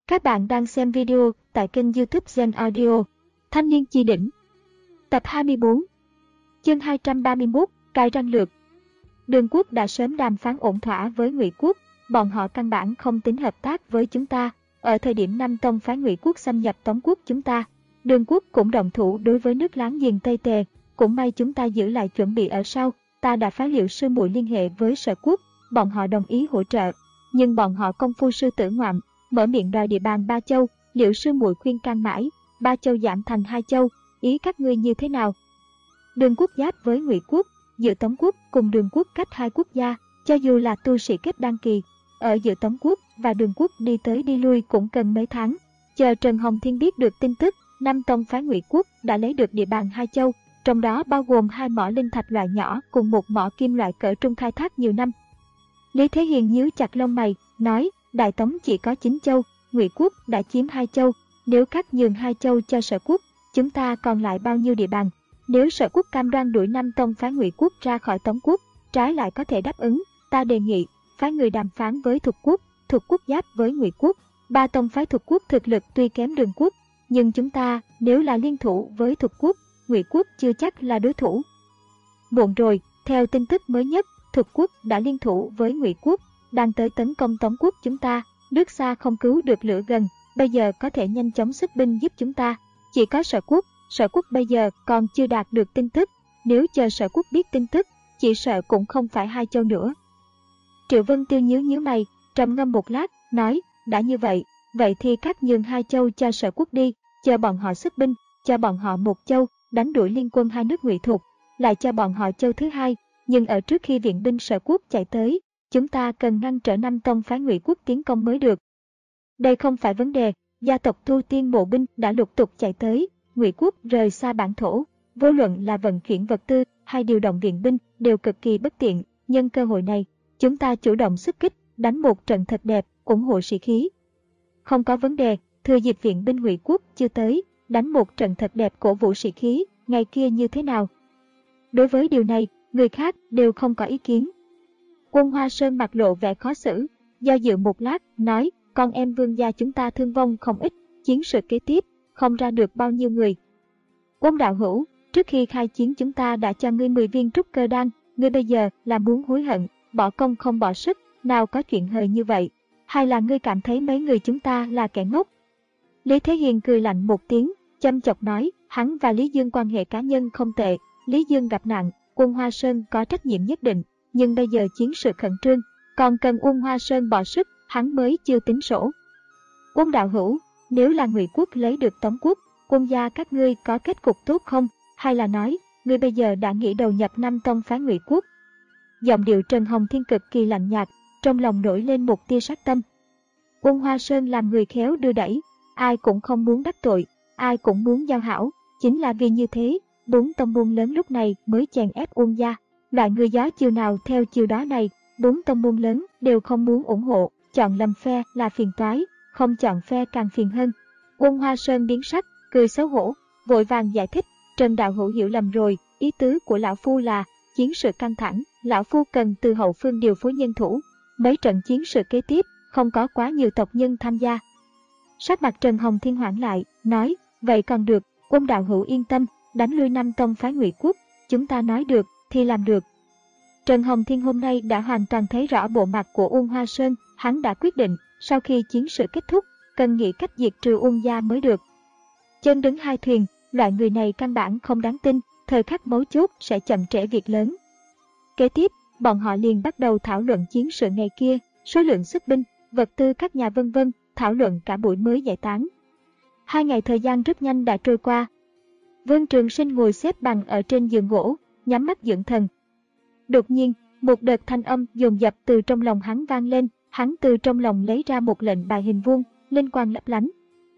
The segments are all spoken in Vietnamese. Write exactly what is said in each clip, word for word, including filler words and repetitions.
Các bạn đang xem video tại kênh YouTube Gen Audio. Thanh niên chi đỉnh. Tập hai mươi tư. Chương hai trăm ba mươi mốt, cài răng lược. Đường Quốc đã sớm đàm phán ổn thỏa với Ngụy Quốc, bọn họ căn bản không tính hợp tác với chúng ta. Ở thời điểm Nam Tông phái Ngụy Quốc xâm nhập Tống Quốc chúng ta, Đường Quốc cũng động thủ đối với nước láng giềng Tây Tề. Cũng may chúng ta giữ lại chuẩn bị ở sau, ta đã phái Liệu Sư Muội liên hệ với Sở Quốc, bọn họ đồng ý hỗ trợ. Nhưng bọn họ công phu sư tử ngoạm, mở miệng đòi địa bàn Ba Châu. Liệu Sư Muội khuyên can mãi, Ba Châu giảm thành Hai Châu, ý các ngươi như thế nào? Đường Quốc giáp với Ngụy Quốc, giữa Tống Quốc cùng Đường Quốc cách hai quốc gia, cho dù là tu sĩ kết đăng kỳ, ở giữa Tống Quốc và Đường Quốc đi tới đi lui cũng cần mấy tháng. Chờ Trần Hồng Thiên biết được tin tức, Nam Tông phái Ngụy Quốc đã lấy được địa bàn Hai Châu, trong đó bao gồm hai mỏ linh thạch loại nhỏ cùng một mỏ kim loại cỡ trung khai thác nhiều năm. Lý Thế Hiền nhíu chặt lông mày, nói: Đại Tống chỉ có chín châu, Ngụy Quốc đã chiếm hai châu, nếu cắt nhường hai châu cho Sở Quốc, chúng ta còn lại bao nhiêu địa bàn? Nếu Sở Quốc cam đoan đuổi Nam Tông phái Ngụy Quốc ra khỏi Tống Quốc, trái lại có thể đáp ứng, ta đề nghị phái người đàm phán với Thục Quốc, Thục Quốc giáp với Ngụy Quốc, ba tông phái Thục Quốc thực lực tuy kém Đường Quốc, nhưng chúng ta nếu là liên thủ với Thục Quốc, Ngụy Quốc chưa chắc là đối thủ. Muộn rồi, theo tin tức mới nhất, Thục Quốc đã liên thủ với Ngụy Quốc, đang tới tấn công Tống Quốc chúng ta. Nước xa không cứu được lửa gần, bây giờ có thể nhanh chóng xuất binh giúp chúng ta. Chỉ có Sở Quốc, Sở Quốc bây giờ còn chưa đạt được tin tức, nếu chờ Sở Quốc biết tin tức, chỉ sợ cũng không phải Hai Châu nữa. Triệu Vân Tiêu nhíu nhíu mày, trầm ngâm một lát, nói: đã như vậy, vậy thì cắt nhường Hai Châu cho Sở Quốc đi, chờ bọn họ xuất binh, cho bọn họ một châu, đánh đuổi liên quân hai nước Ngụy Thục, lại cho bọn họ châu thứ hai. Nhưng ở trước khi viện binh Sở Quốc chạy tới, chúng ta cần ngăn trở Nam Tông phái Ngụy Quốc tiến công mới được. Đây không phải vấn đề, gia tộc Thu Tiên bộ binh đã lục tục chạy tới, Ngụy Quốc rời xa bản thổ, vô luận là vận chuyển vật tư hay điều động viện binh đều cực kỳ bất tiện. Nhân cơ hội này, chúng ta chủ động xuất kích, đánh một trận thật đẹp, ủng hộ sĩ khí. Không có vấn đề, thừa dịp viện binh Ngụy Quốc chưa tới, đánh một trận thật đẹp cổ vũ sĩ khí, ngày kia như thế nào? Đối với điều này, người khác đều không có ý kiến. Quân Hoa Sơn mặt lộ vẻ khó xử, do dự một lát, nói: con em Vương gia chúng ta thương vong không ít, chiến sự kế tiếp, không ra được bao nhiêu người. Quân đạo hữu, trước khi khai chiến chúng ta đã cho ngươi mười viên trúc cơ đan, ngươi bây giờ là muốn hối hận, bỏ công không bỏ sức, nào có chuyện hời như vậy, hay là ngươi cảm thấy mấy người chúng ta là kẻ ngốc? Lý Thế Hiền cười lạnh một tiếng, châm chọc nói: hắn và Lý Dương quan hệ cá nhân không tệ, Lý Dương gặp nạn, Quân Hoa Sơn có trách nhiệm nhất định, nhưng bây giờ chiến sự khẩn trương, còn cần Quân Hoa Sơn bỏ sức, hắn mới chưa tính sổ. Quân đạo hữu, nếu là Ngụy Quốc lấy được Tống Quốc, quân gia các ngươi có kết cục tốt không? Hay là nói, ngươi bây giờ đã nghĩ đầu nhập Nam Tông phái Ngụy Quốc? Giọng điệu Trần Hồng Thiên cực kỳ lạnh nhạt, trong lòng nổi lên một tia sát tâm. Quân Hoa Sơn làm người khéo đưa đẩy, ai cũng không muốn đắc tội, ai cũng muốn giao hảo, chính là vì như thế, bốn tông môn lớn lúc này mới chèn ép Uông gia. Loại người gió chiều nào theo chiều đó này, bốn tông môn lớn đều không muốn ủng hộ, chọn lầm phe là phiền toái, không chọn phe càng phiền hơn. Quân Hoa Sơn biến sắc, cười xấu hổ, vội vàng giải thích: Trần đạo hữu hiểu lầm rồi, ý tứ của lão phu là chiến sự căng thẳng, lão phu cần từ hậu phương điều phối nhân thủ, mấy trận chiến sự kế tiếp không có quá nhiều tộc nhân tham gia. Sắc mặt Trần Hồng Thiên hoảng lại, nói: vậy còn được, quân đạo hữu yên tâm, đánh lui Nam Tông phái Ngụy Quốc, chúng ta nói được thì làm được. Trần Hồng Thiên hôm nay đã hoàn toàn thấy rõ bộ mặt của Uông Hoa Sơn, hắn đã quyết định, sau khi chiến sự kết thúc, cần nghĩ cách diệt trừ Uông gia mới được. Chân đứng hai thuyền, loại người này căn bản không đáng tin, thời khắc mấu chốt sẽ chậm trễ việc lớn. Kế tiếp, bọn họ liền bắt đầu thảo luận chiến sự ngày kia, số lượng xuất binh, vật tư các nhà vân vân, thảo luận cả buổi mới giải tán. Hai ngày thời gian rất nhanh đã trôi qua. Vương Trường Sinh ngồi xếp bằng ở trên giường gỗ, nhắm mắt dưỡng thần. Đột nhiên, một đợt thanh âm dồn dập từ trong lòng hắn vang lên, hắn từ trong lòng lấy ra một lệnh bài hình vuông, linh quang lấp lánh.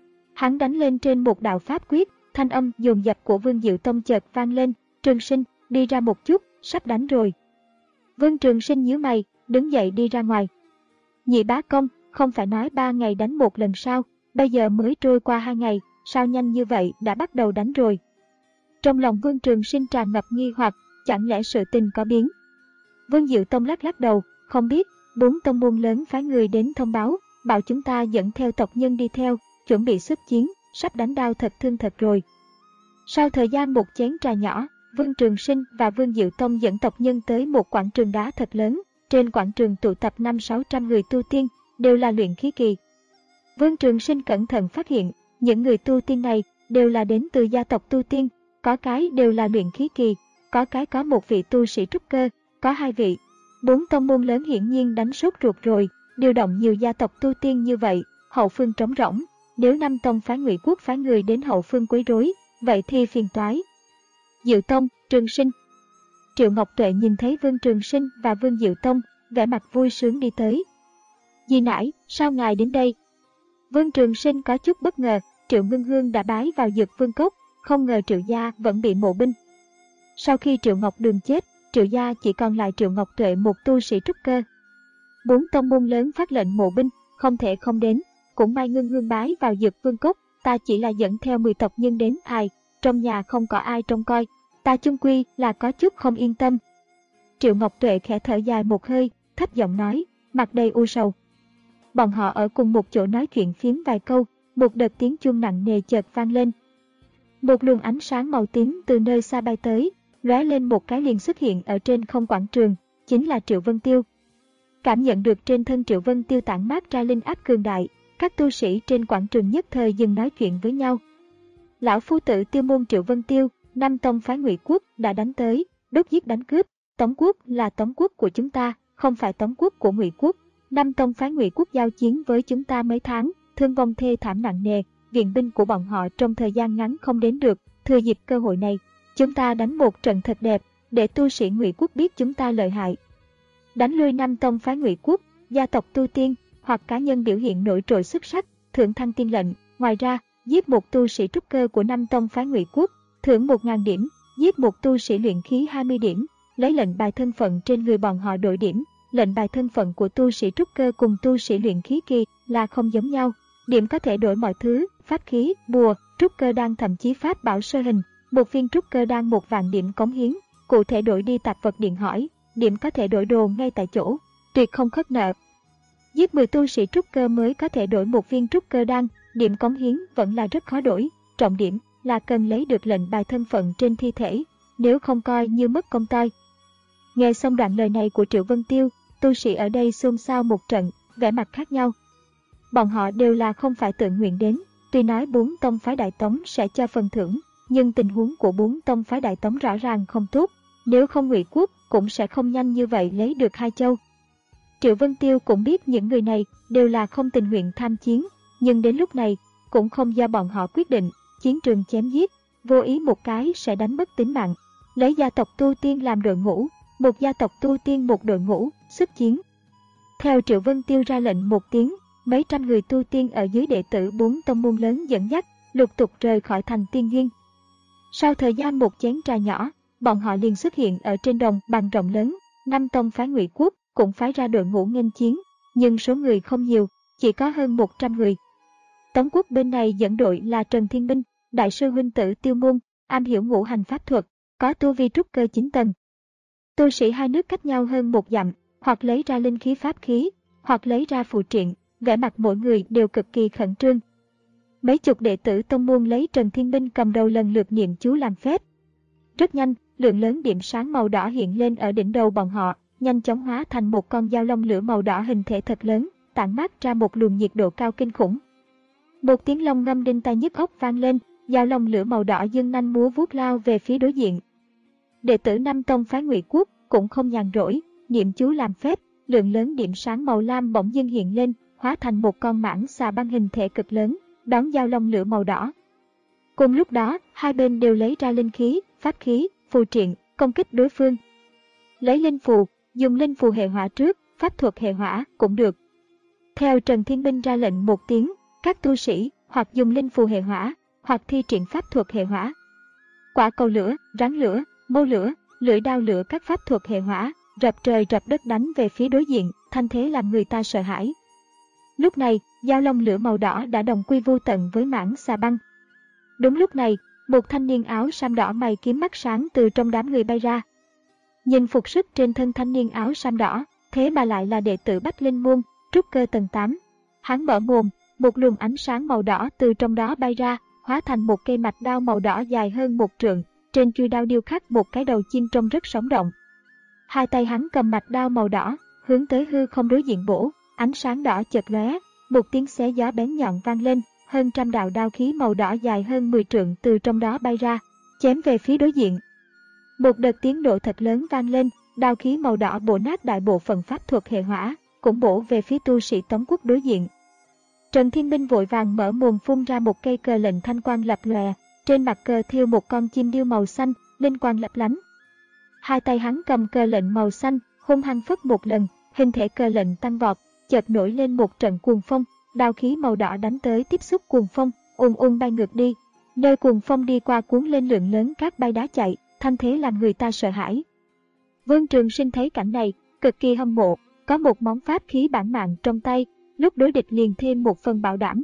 Hắn đánh lên trên một đạo pháp quyết, thanh âm dồn dập của Vương Diệu Tông chợt vang lên: Trường Sinh, đi ra một chút, sắp đánh rồi. Vương Trường Sinh nhíu mày, đứng dậy đi ra ngoài. Nhị bá công, không phải nói ba ngày đánh một lần sao, bây giờ mới trôi qua hai ngày, sao nhanh như vậy đã bắt đầu đánh rồi? Trong lòng Vương Trường Sinh tràn ngập nghi hoặc, chẳng lẽ sự tình có biến? Vương Diệu Tông lắc lắc đầu, không biết, bốn tông môn lớn phái người đến thông báo, bảo chúng ta dẫn theo tộc nhân đi theo, chuẩn bị xuất chiến, sắp đánh đao thật thương thật rồi. Sau thời gian một chén trà nhỏ, Vương Trường Sinh và Vương Diệu Tông dẫn tộc nhân tới một quảng trường đá thật lớn. Trên quảng trường tụ tập năm sáu trăm người tu tiên, đều là luyện khí kỳ. Vương Trường Sinh cẩn thận phát hiện, những người tu tiên này đều là đến từ gia tộc tu tiên, có cái đều là luyện khí kỳ, có cái có một vị tu sĩ trúc cơ, có hai vị. Bốn tông môn lớn hiển nhiên đánh sốt ruột rồi, điều động nhiều gia tộc tu tiên như vậy, hậu phương trống rỗng. Nếu năm tông phái Ngụy Quốc phái người đến hậu phương quấy rối, vậy thì phiền toái. Diệu Tông, Trường Sinh. Triệu Ngọc Tuệ nhìn thấy Vương Trường Sinh và Vương Diệu Tông, vẻ mặt vui sướng đi tới. Dì nãi, sao ngài đến đây? Vương Trường Sinh có chút bất ngờ, Triệu Ngưng Hương đã bái vào Dược Vương Cốc, không ngờ Triệu gia vẫn bị mộ binh. Sau khi Triệu Ngọc Đường chết, Triệu gia chỉ còn lại Triệu Ngọc Tuệ một tu sĩ trúc cơ. Bốn tông môn lớn phát lệnh mộ binh, không thể không đến. Cũng may Ngưng Hương bái vào Dược Vương Cốc, ta chỉ là dẫn theo mười tộc nhân đến, ai, trong nhà không có ai trông coi, ta chung quy là có chút không yên tâm. Triệu Ngọc Tuệ khẽ thở dài một hơi, thấp giọng nói, mặt đầy u sầu. Bọn họ ở cùng một chỗ nói chuyện phiếm vài câu, một đợt tiếng chuông nặng nề chợt vang lên. Một luồng ánh sáng màu tím từ nơi xa bay tới, lóe lên một cái liền xuất hiện ở trên không quảng trường, chính là Triệu Vân Tiêu. Cảm nhận được trên thân Triệu Vân Tiêu tản mát ra linh áp cường đại, các tu sĩ trên quảng trường nhất thời dừng nói chuyện với nhau. Lão phu tử Tiêu môn Triệu Vân Tiêu, năm tông phái Ngụy Quốc đã đánh tới, đốt giết đánh cướp. Tống quốc là Tống quốc của chúng ta, không phải Tống quốc của Ngụy Quốc. Năm tông phái Ngụy Quốc giao chiến với chúng ta mấy tháng, thương vong thê thảm nặng nề, viện binh của bọn họ trong thời gian ngắn không đến được. Thừa dịp cơ hội này, chúng ta đánh một trận thật đẹp, để tu sĩ Ngụy Quốc biết chúng ta lợi hại. Đánh lui năm tông phái Ngụy Quốc, gia tộc tu tiên hoặc cá nhân biểu hiện nổi trội xuất sắc, thưởng thăng tiên lệnh. Ngoài ra, giết một tu sĩ trúc cơ của năm tông phái Ngụy Quốc, thưởng một nghìn điểm, giết một tu sĩ luyện khí hai mươi điểm, lấy lệnh bài thân phận trên người bọn họ đổi điểm. Lệnh bài thân phận của tu sĩ trúc cơ cùng tu sĩ luyện khí kỳ là không giống nhau. Điểm có thể đổi mọi thứ, pháp khí, bùa, trúc cơ đan, thậm chí pháp bảo sơ hình. Một viên trúc cơ đan một vạn điểm cống hiến, cụ thể đổi đi tạp vật điện hỏi, điểm có thể đổi đồ ngay tại chỗ, tuyệt không khất nợ. Giết mười tu sĩ trúc cơ mới có thể đổi một viên trúc cơ đan, điểm cống hiến vẫn là rất khó đổi. Trọng điểm là cần lấy được lệnh bài thân phận trên thi thể, nếu không coi như mất công toi. Nghe xong đoạn lời này của Triệu Vân Tiêu, tu sĩ ở đây xôn xao một trận, vẻ mặt khác nhau. Bọn họ đều là không phải tự nguyện đến, tuy nói bốn tông phái Đại Tống sẽ cho phần thưởng, nhưng tình huống của bốn tông phái Đại Tống rõ ràng không tốt, nếu không Ngụy Quốc cũng sẽ không nhanh như vậy lấy được hai châu. Triệu Vân Tiêu cũng biết những người này đều là không tình nguyện tham chiến, nhưng đến lúc này cũng không do bọn họ quyết định, chiến trường chém giết, vô ý một cái sẽ đánh mất tính mạng. Lấy gia tộc tu tiên làm đội ngũ, một gia tộc tu tiên một đội ngũ, xuất chiến. Theo Triệu Vân Tiêu ra lệnh một tiếng, mấy trăm người tu tiên ở dưới đệ tử bốn tông môn lớn dẫn dắt, lục tục rời khỏi thành Tiên Duyên. Sau thời gian một chén trà nhỏ, bọn họ liền xuất hiện ở trên đồng bằng rộng lớn. Năm tông phái Ngụy Quốc cũng phái ra đội ngũ nghênh chiến, nhưng số người không nhiều, chỉ có hơn một trăm người. Tống quốc bên này dẫn đội là Trần Thiên Minh, đại sư huynh tử Tiêu môn, am hiểu ngũ hành pháp thuật, có tu vi trúc cơ chín tầng. Tu sĩ hai nước cách nhau hơn một dặm, hoặc lấy ra linh khí pháp khí, hoặc lấy ra phù triện, vẻ mặt mỗi người đều cực kỳ khẩn trương. Mấy chục đệ tử tông môn lấy Trần Thiên Minh cầm đầu lần lượt niệm chú làm phép. Rất nhanh, lượng lớn điểm sáng màu đỏ hiện lên ở đỉnh đầu bọn họ, nhanh chóng hóa thành một con dao long lửa màu đỏ hình thể thật lớn, tản mát ra một luồng nhiệt độ cao kinh khủng. Một tiếng long ngâm đinh tai nhức óc vang lên, dao long lửa màu đỏ dương nanh múa vuốt lao về phía đối diện. Đệ tử năm tông phái Ngụy Quốc cũng không nhàn rỗi, niệm chú làm phép, lượng lớn điểm sáng màu lam bỗng dưng hiện lên, hóa thành một con mãng xà băng hình thể cực lớn, đón dao long lửa màu đỏ. Cùng lúc đó, hai bên đều lấy ra linh khí, pháp khí, phù triện, công kích đối phương. Lấy linh phù, dùng linh phù hệ hỏa trước, pháp thuật hệ hỏa cũng được. Theo Trần Thiên Minh ra lệnh một tiếng, các tu sĩ hoặc dùng linh phù hệ hỏa, hoặc thi triển pháp thuật hệ hỏa. Quả cầu lửa, rắn lửa, mâu lửa, lưỡi đao lửa, các pháp thuật hệ hỏa, rập trời rập đất đánh về phía đối diện, thanh thế làm người ta sợ hãi. Lúc này, dao long lửa màu đỏ đã đồng quy vô tận với mãng xà băng. Đúng lúc này, một thanh niên áo sam đỏ mày kiếm mắt sáng từ trong đám người bay ra. Nhìn phục sức trên thân thanh niên áo sam đỏ, thế mà lại là đệ tử Bách Linh môn, trúc cơ tầng tám. Hắn mở mồm, một luồng ánh sáng màu đỏ từ trong đó bay ra, hóa thành một cây mạch đao màu đỏ dài hơn một trượng, trên chuôi đao điêu khắc một cái đầu chim trông rất sống động. Hai tay hắn cầm mạch đao màu đỏ, hướng tới hư không đối diện bổ, ánh sáng đỏ chợt lóe, một tiếng xé gió bén nhọn vang lên, hơn trăm đạo đao khí màu đỏ dài hơn mười trượng từ trong đó bay ra, chém về phía đối diện. Một đợt tiếng nổ thật lớn vang lên, đao khí màu đỏ bổ nát đại bộ phận pháp thuật hệ hỏa, cũng bổ về phía tu sĩ Tống quốc đối diện. Trần Thiên Minh vội vàng mở mồm phun ra một cây cờ lệnh thanh quang lập lòe, trên mặt cờ thêu một con chim điêu màu xanh, linh quang lấp lánh. Hai tay hắn cầm cờ lệnh màu xanh, hung hăng phất một lần, hình thể cờ lệnh tăng vọt, chợt nổi lên một trận cuồng phong, đao khí màu đỏ đánh tới tiếp xúc cuồng phong, ùn ùn bay ngược đi. Nơi cuồng phong đi qua cuốn lên lượng lớn cát bay đá chạy, thanh thế làm người ta sợ hãi. Vương Trường Sinh thấy cảnh này, cực kỳ hâm mộ, có một món pháp khí bản mạng trong tay, lúc đối địch liền thêm một phần bảo đảm.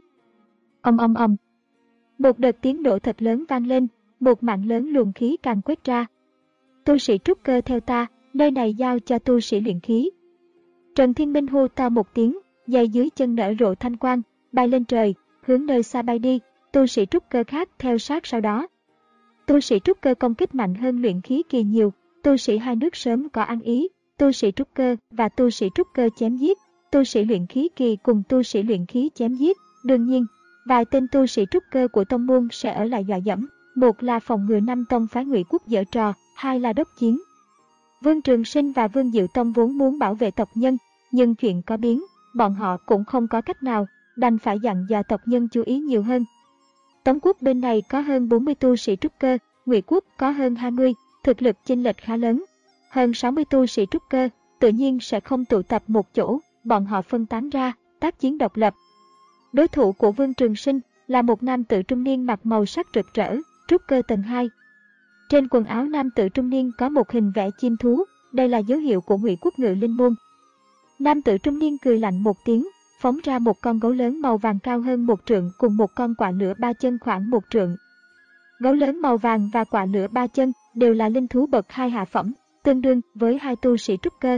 Ầm ầm ầm. Một đợt tiếng nổ thật lớn vang lên, một mạng lớn luồng khí càng quét ra. Tu sĩ trúc cơ theo ta, nơi này giao cho tu sĩ luyện khí. Trần Thiên Minh hô to một tiếng, giày dưới chân nở rộ thanh quang, bay lên trời, hướng nơi xa bay đi, tu sĩ trúc cơ khác theo sát sau đó. Tu sĩ trúc cơ công kích mạnh hơn luyện khí kỳ nhiều, tu sĩ hai nước sớm có ăn ý, tu sĩ trúc cơ và tu sĩ trúc cơ chém giết, tu sĩ luyện khí kỳ cùng tu sĩ luyện khí chém giết. Đương nhiên, vài tên tu sĩ trúc cơ của tông môn sẽ ở lại dọa dẫm, một là phòng ngừa năm tông phái Ngụy Quốc giở trò, hai là đốc chiến. Vương Trường Sinh và Vương Diệu Tông vốn muốn bảo vệ tộc nhân, nhưng chuyện có biến, bọn họ cũng không có cách nào, đành phải dặn dò tộc nhân chú ý nhiều hơn. Tống quốc bên này có hơn bốn mươi tu sĩ trúc cơ, Ngụy Quốc có hơn hai mươi, thực lực chênh lệch khá lớn. Hơn sáu mươi tu sĩ trúc cơ, tự nhiên sẽ không tụ tập một chỗ, bọn họ phân tán ra, tác chiến độc lập. Đối thủ của Vương Trường Sinh là một nam tử trung niên mặc màu sắc rực rỡ, trúc cơ tầng hai. Trên quần áo nam tử trung niên có một hình vẽ chim thú, đây là dấu hiệu của Ngụy Quốc Ngự Linh môn. Nam tử trung niên cười lạnh một tiếng, phóng ra một con gấu lớn màu vàng cao hơn một trượng cùng một con quạ lửa ba chân khoảng một trượng. Gấu lớn màu vàng và quạ lửa ba chân đều là linh thú bậc hai hạ phẩm, tương đương với hai tu sĩ trúc cơ.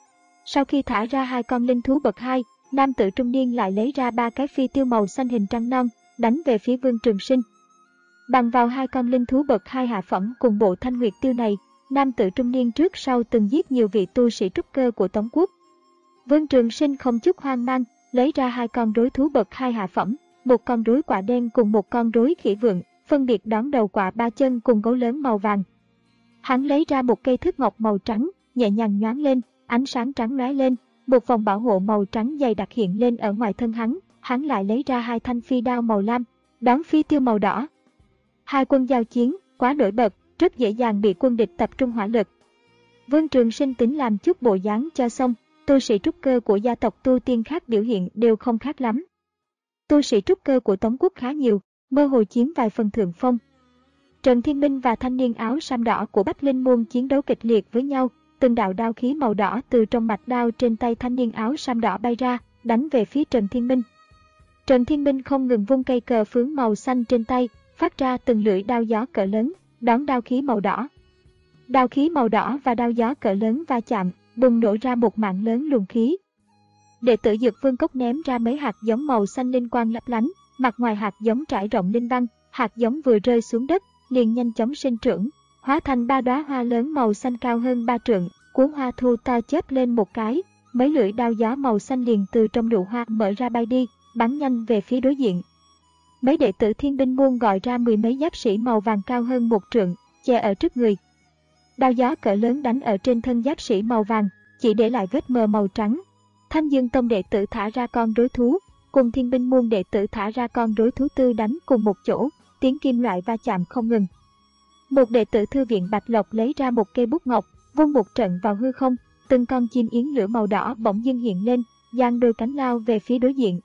Sau khi thả ra hai con linh thú bậc hai, nam tử trung niên lại lấy ra ba cái phi tiêu màu xanh hình trăng non, đánh về phía Vương Trường Sinh. Bằng vào hai con linh thú bậc hai hạ phẩm cùng bộ thanh nguyệt tiêu này, nam tử trung niên trước sau từng giết nhiều vị tu sĩ trúc cơ của Tống quốc. Vương Trường Sinh không chút hoang mang, lấy ra hai con rối thú bậc hai hạ phẩm, một con rối quạ đen cùng một con rối khỉ vượn, phân biệt đón đầu quạ ba chân cùng gấu lớn màu vàng. Hắn lấy ra một cây thước ngọc màu trắng, nhẹ nhàng nhoáng lên, ánh sáng trắng lóe lên, một vòng bảo hộ màu trắng dày đặc hiện lên ở ngoài thân hắn, hắn lại lấy ra hai thanh phi đao màu lam, đón phi tiêu màu đỏ. Hai quân giao chiến, quá nổi bật, rất dễ dàng bị quân địch tập trung hỏa lực. Vương Trường Sinh tính làm chút bộ dáng cho xong, tu sĩ trúc cơ của gia tộc tu tiên khác biểu hiện đều không khác lắm. Tu sĩ trúc cơ của Tống quốc khá nhiều, mơ hồ chiếm vài phần thượng phong. Trần Thiên Minh và thanh niên áo sam đỏ của Bách Linh môn chiến đấu kịch liệt với nhau, từng đạo đao khí màu đỏ từ trong mạch đao trên tay thanh niên áo sam đỏ bay ra, đánh về phía Trần Thiên Minh. Trần Thiên Minh không ngừng vung cây cờ phướng màu xanh trên tay, phát ra từng lưỡi đao gió cỡ lớn, đón đao khí màu đỏ. Đao khí màu đỏ và đao gió cỡ lớn va chạm, bùng nổ ra một mạng lớn luồng khí. Đệ tử Dược Vương Cốc ném ra mấy hạt giống màu xanh linh quang lấp lánh, mặt ngoài hạt giống trải rộng linh văn, hạt giống vừa rơi xuống đất, liền nhanh chóng sinh trưởng, hóa thành ba đóa hoa lớn màu xanh cao hơn ba trượng, cuốn hoa thu to chớp lên một cái, mấy lưỡi đao gió màu xanh liền từ trong nụ hoa mở ra bay đi, bắn nhanh về phía đối diện. Mấy đệ tử Thiên Binh môn gọi ra mười mấy giáp sĩ màu vàng cao hơn một trượng, che ở trước người. Đao gió cỡ lớn đánh ở trên thân giáp sĩ màu vàng, chỉ để lại vết mờ màu trắng. Thanh Dương Tông đệ tử thả ra con rối thú, cùng Thiên Binh môn đệ tử thả ra con rối thú tư đánh cùng một chỗ, tiếng kim loại va chạm không ngừng. Một đệ tử Thư viện Bạch Lộc lấy ra một cây bút ngọc, vung một trận vào hư không, từng con chim yến lửa màu đỏ bỗng dưng hiện lên, giang đôi cánh lao về phía đối diện.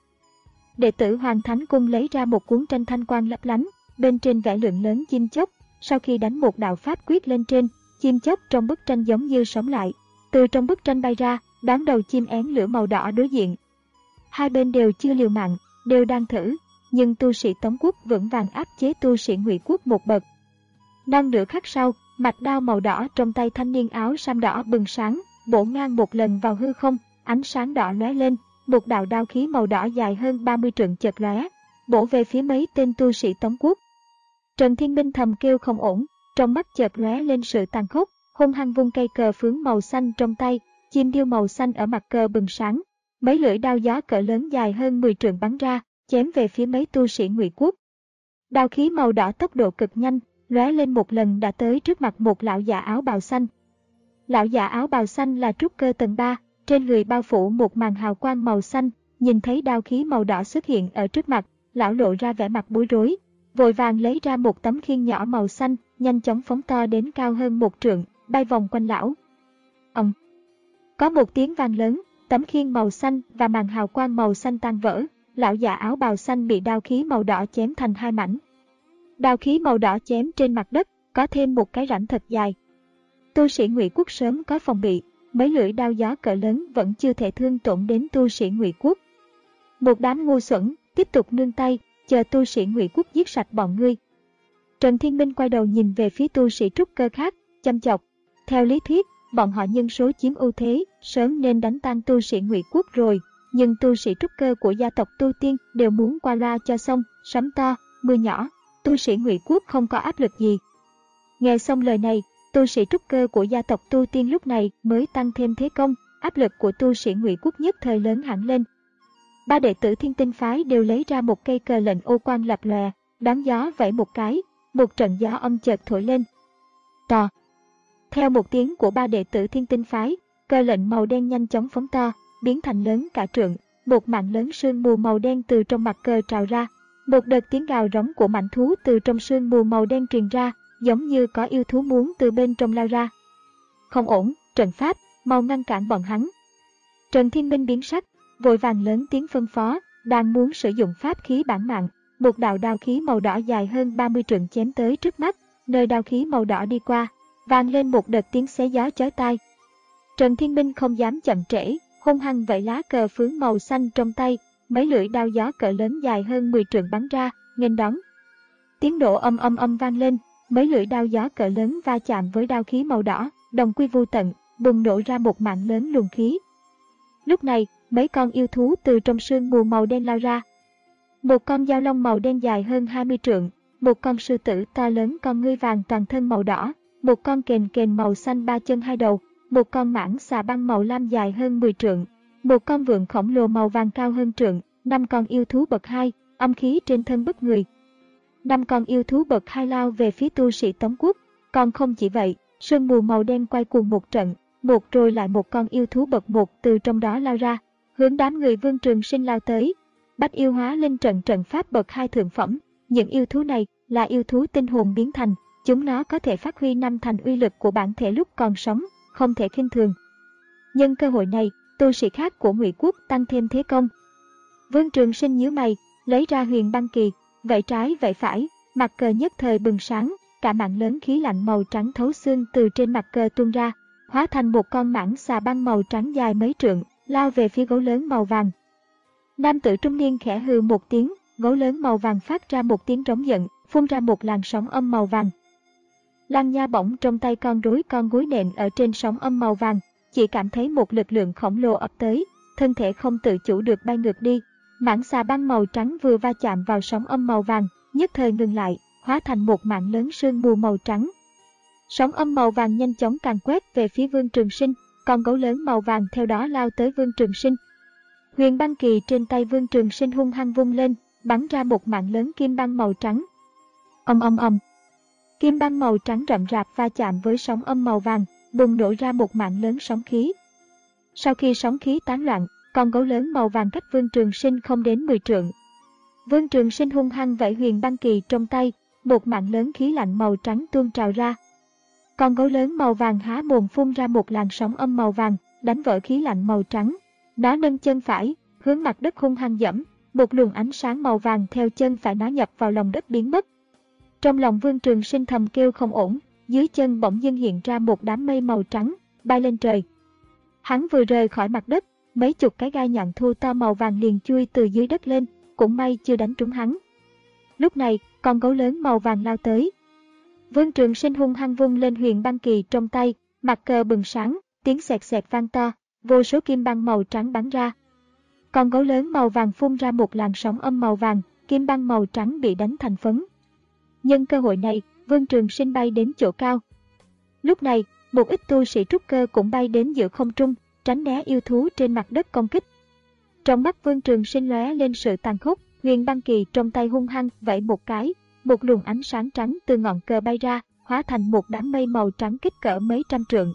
Đệ tử Hoàng Thánh Cung lấy ra một cuốn tranh thanh quang lấp lánh, bên trên vẽ lượng lớn chim chóc, sau khi đánh một đạo pháp quyết lên trên, chim chóc trong bức tranh giống như sống lại, từ trong bức tranh bay ra, đón đầu chim én lửa màu đỏ đối diện. Hai bên đều chưa liều mạng, đều đang thử, nhưng tu sĩ Tống quốc vững vàng áp chế tu sĩ Ngụy quốc một bậc. Non nửa khắc sau, mạch đao màu đỏ trong tay thanh niên áo sam đỏ bừng sáng, bổ ngang một lần vào hư không, ánh sáng đỏ lóe lên, một đạo đao khí màu đỏ dài hơn ba mươi trượng chợt lóe, bổ về phía mấy tên tu sĩ Tống quốc. Trần Thiên Minh thầm kêu không ổn, trong mắt chợt lóe lên sự tàn khốc, hung hăng vung cây cờ phướng màu xanh trong tay, chim điêu màu xanh ở mặt cờ bừng sáng, mấy lưỡi đao gió cỡ lớn dài hơn mười trượng bắn ra, chém về phía mấy tu sĩ Ngụy quốc. Đao khí màu đỏ tốc độ cực nhanh, lóe lên một lần đã tới trước mặt một lão già áo bào xanh. Lão già áo bào xanh là trúc cơ tầng ba, trên người bao phủ một màn hào quang màu xanh, nhìn thấy đao khí màu đỏ xuất hiện ở trước mặt, lão lộ ra vẻ mặt bối rối, vội vàng lấy ra một tấm khiên nhỏ màu xanh, nhanh chóng phóng to đến cao hơn một trượng, bay vòng quanh lão. Ầm. Có một tiếng vang lớn, tấm khiên màu xanh và màn hào quang màu xanh tan vỡ, lão già áo bào xanh bị đao khí màu đỏ chém thành hai mảnh. Đao khí màu đỏ chém trên mặt đất, có thêm một cái rãnh thật dài. Tu sĩ Ngụy quốc sớm có phòng bị, mấy lưỡi đao gió cỡ lớn vẫn chưa thể thương tổn đến tu sĩ Ngụy quốc. Một đám ngu xuẩn, tiếp tục nương tay, chờ tu sĩ Ngụy quốc giết sạch bọn ngươi. Trần Thiên Minh quay đầu nhìn về phía tu sĩ trúc cơ khác, chăm chọc. Theo lý thuyết, bọn họ nhân số chiếm ưu thế, sớm nên đánh tan tu sĩ Ngụy quốc rồi, nhưng tu sĩ trúc cơ của gia tộc Tu Tiên đều muốn qua loa cho xong, sấm to, mưa nhỏ, tu sĩ Ngụy quốc không có áp lực gì. Nghe xong lời này, tu sĩ trúc cơ của gia tộc Tu Tiên lúc này mới tăng thêm thế công, áp lực của tu sĩ Ngụy quốc nhất thời lớn hẳn lên. Ba đệ tử Thiên Tinh phái đều lấy ra một cây cờ lệnh ô quang lập lòe, đón gió vẫy một cái, một trận gió âm chợt thổi lên. To. Theo một tiếng của ba đệ tử Thiên Tinh phái, cờ lệnh màu đen nhanh chóng phóng to, biến thành lớn cả trượng, một mảng lớn sương mù màu đen từ trong mặt cờ trào ra, một đợt tiếng gào rống của mãnh thú từ trong sương mù màu đen truyền ra, giống như có yêu thú muốn từ bên trong lao ra. Không ổn, trận pháp, mau ngăn cản bọn hắn. Trần Thiên Minh biến sắc, vội vàng lớn tiếng phân phó, đang muốn sử dụng pháp khí bản mạng, một đạo đao khí màu đỏ dài hơn ba mươi trượng chém tới trước mắt, nơi đao khí màu đỏ đi qua, vang lên một đợt tiếng xé gió chói tai. Trần Thiên Minh không dám chậm trễ, hung hăng vẫy lá cờ phướng màu xanh trong tay, mấy lưỡi đao gió cỡ lớn dài hơn mười trượng bắn ra, nghênh đón. Tiếng nổ âm âm âm vang lên, mấy lưỡi đao gió cỡ lớn va chạm với đao khí màu đỏ, đồng quy vô tận, bùng nổ ra một mạng lớn luồng khí. Lúc này, mấy con yêu thú từ trong sương mù màu đen lao ra. Một con dao long màu đen dài hơn hai mươi trượng, một con sư tử to lớn con ngươi vàng toàn thân màu đỏ, một con kền kền màu xanh ba chân hai đầu, một con mãng xà băng màu lam dài hơn mười trượng, một con vượn khổng lồ màu vàng cao hơn trượng, năm con yêu thú bậc hai, âm khí trên thân bức người. Năm con yêu thú bậc hai lao về phía tu sĩ Tống quốc, còn không chỉ vậy, sương mù màu đen quay cuồng một trận, một rồi lại một con yêu thú bậc một từ trong đó lao ra, hướng đám người Vương Trường Sinh lao tới. Bách yêu hóa lên trận trận pháp bậc hai thượng phẩm, những yêu thú này là yêu thú tinh hồn biến thành, chúng nó có thể phát huy năm thành uy lực của bản thể lúc còn sống, không thể khinh thường. Nhân cơ hội này, tu sĩ khác của Ngụy quốc tăng thêm thế công. Vương Trường Sinh nhíu mày, lấy ra huyền băng kỳ, vẫy trái vẫy phải, mặt cờ nhất thời bừng sáng, cả mảng lớn khí lạnh màu trắng thấu xương từ trên mặt cờ tuôn ra, hóa thành một con mãng xà băng màu trắng dài mấy trượng, lao về phía gấu lớn màu vàng. Nam tử trung niên khẽ hừ một tiếng, gấu lớn màu vàng phát ra một tiếng rống giận, phun ra một làn sóng âm màu vàng. Lăng Nha bỗng trong tay con rối con gối nện ở trên sóng âm màu vàng, chỉ cảm thấy một lực lượng khổng lồ ập tới, thân thể không tự chủ được bay ngược đi. Mãng xà băng màu trắng vừa va chạm vào sóng âm màu vàng, nhất thời ngừng lại, hóa thành một mảng lớn sương mù màu trắng. Sóng âm màu vàng nhanh chóng càn quét về phía Vương Trường Sinh, con gấu lớn màu vàng theo đó lao tới Vương Trường Sinh. Huyền băng kỳ trên tay Vương Trường Sinh hung hăng vung lên, bắn ra một mảng lớn kim băng màu trắng. Ầm ầm ầm. Kim băng màu trắng rậm rạp va chạm với sóng âm màu vàng, bùng nổ ra một mảng lớn sóng khí. Sau khi sóng khí tán loạn, con gấu lớn màu vàng cách Vương Trường Sinh không đến mười trượng. Vương Trường Sinh hung hăng vẫy huyền băng kỳ trong tay, một mảng lớn khí lạnh màu trắng tuôn trào ra. Con gấu lớn màu vàng há mồm phun ra một làn sóng âm màu vàng, đánh vỡ khí lạnh màu trắng. Nó nâng chân phải, hướng mặt đất hung hăng dẫm, một luồng ánh sáng màu vàng theo chân phải nó nhập vào lòng đất biến mất. Trong lòng Vương Trường Sinh thầm kêu không ổn, dưới chân bỗng dưng hiện ra một đám mây màu trắng, bay lên trời. Hắn vừa rời khỏi mặt đất, mấy chục cái gai nhọn thô to màu vàng liền chui từ dưới đất lên, cũng may chưa đánh trúng hắn. Lúc này, con gấu lớn màu vàng lao tới. Vương Trường Sinh hung hăng vung lên huyền băng kỳ trong tay, mặt cờ bừng sáng, tiếng xẹt xẹt vang to, vô số kim băng màu trắng bắn ra. con gấu lớn màu vàng phun ra một làn sóng âm màu vàng, kim băng màu trắng bị đánh thành phấn. Nhân cơ hội này, Vương Trường Sinh bay đến chỗ cao. Lúc này, một ít tu sĩ trúc cơ cũng bay đến giữa không trung, tránh né yêu thú trên mặt đất công kích. Trong mắt Vương Trường Sinh lóe lên sự tàn khốc, huyền băng kỳ trong tay hung hăng vẫy một cái, một luồng ánh sáng trắng từ ngọn cờ bay ra, hóa thành một đám mây màu trắng kích cỡ mấy trăm trượng.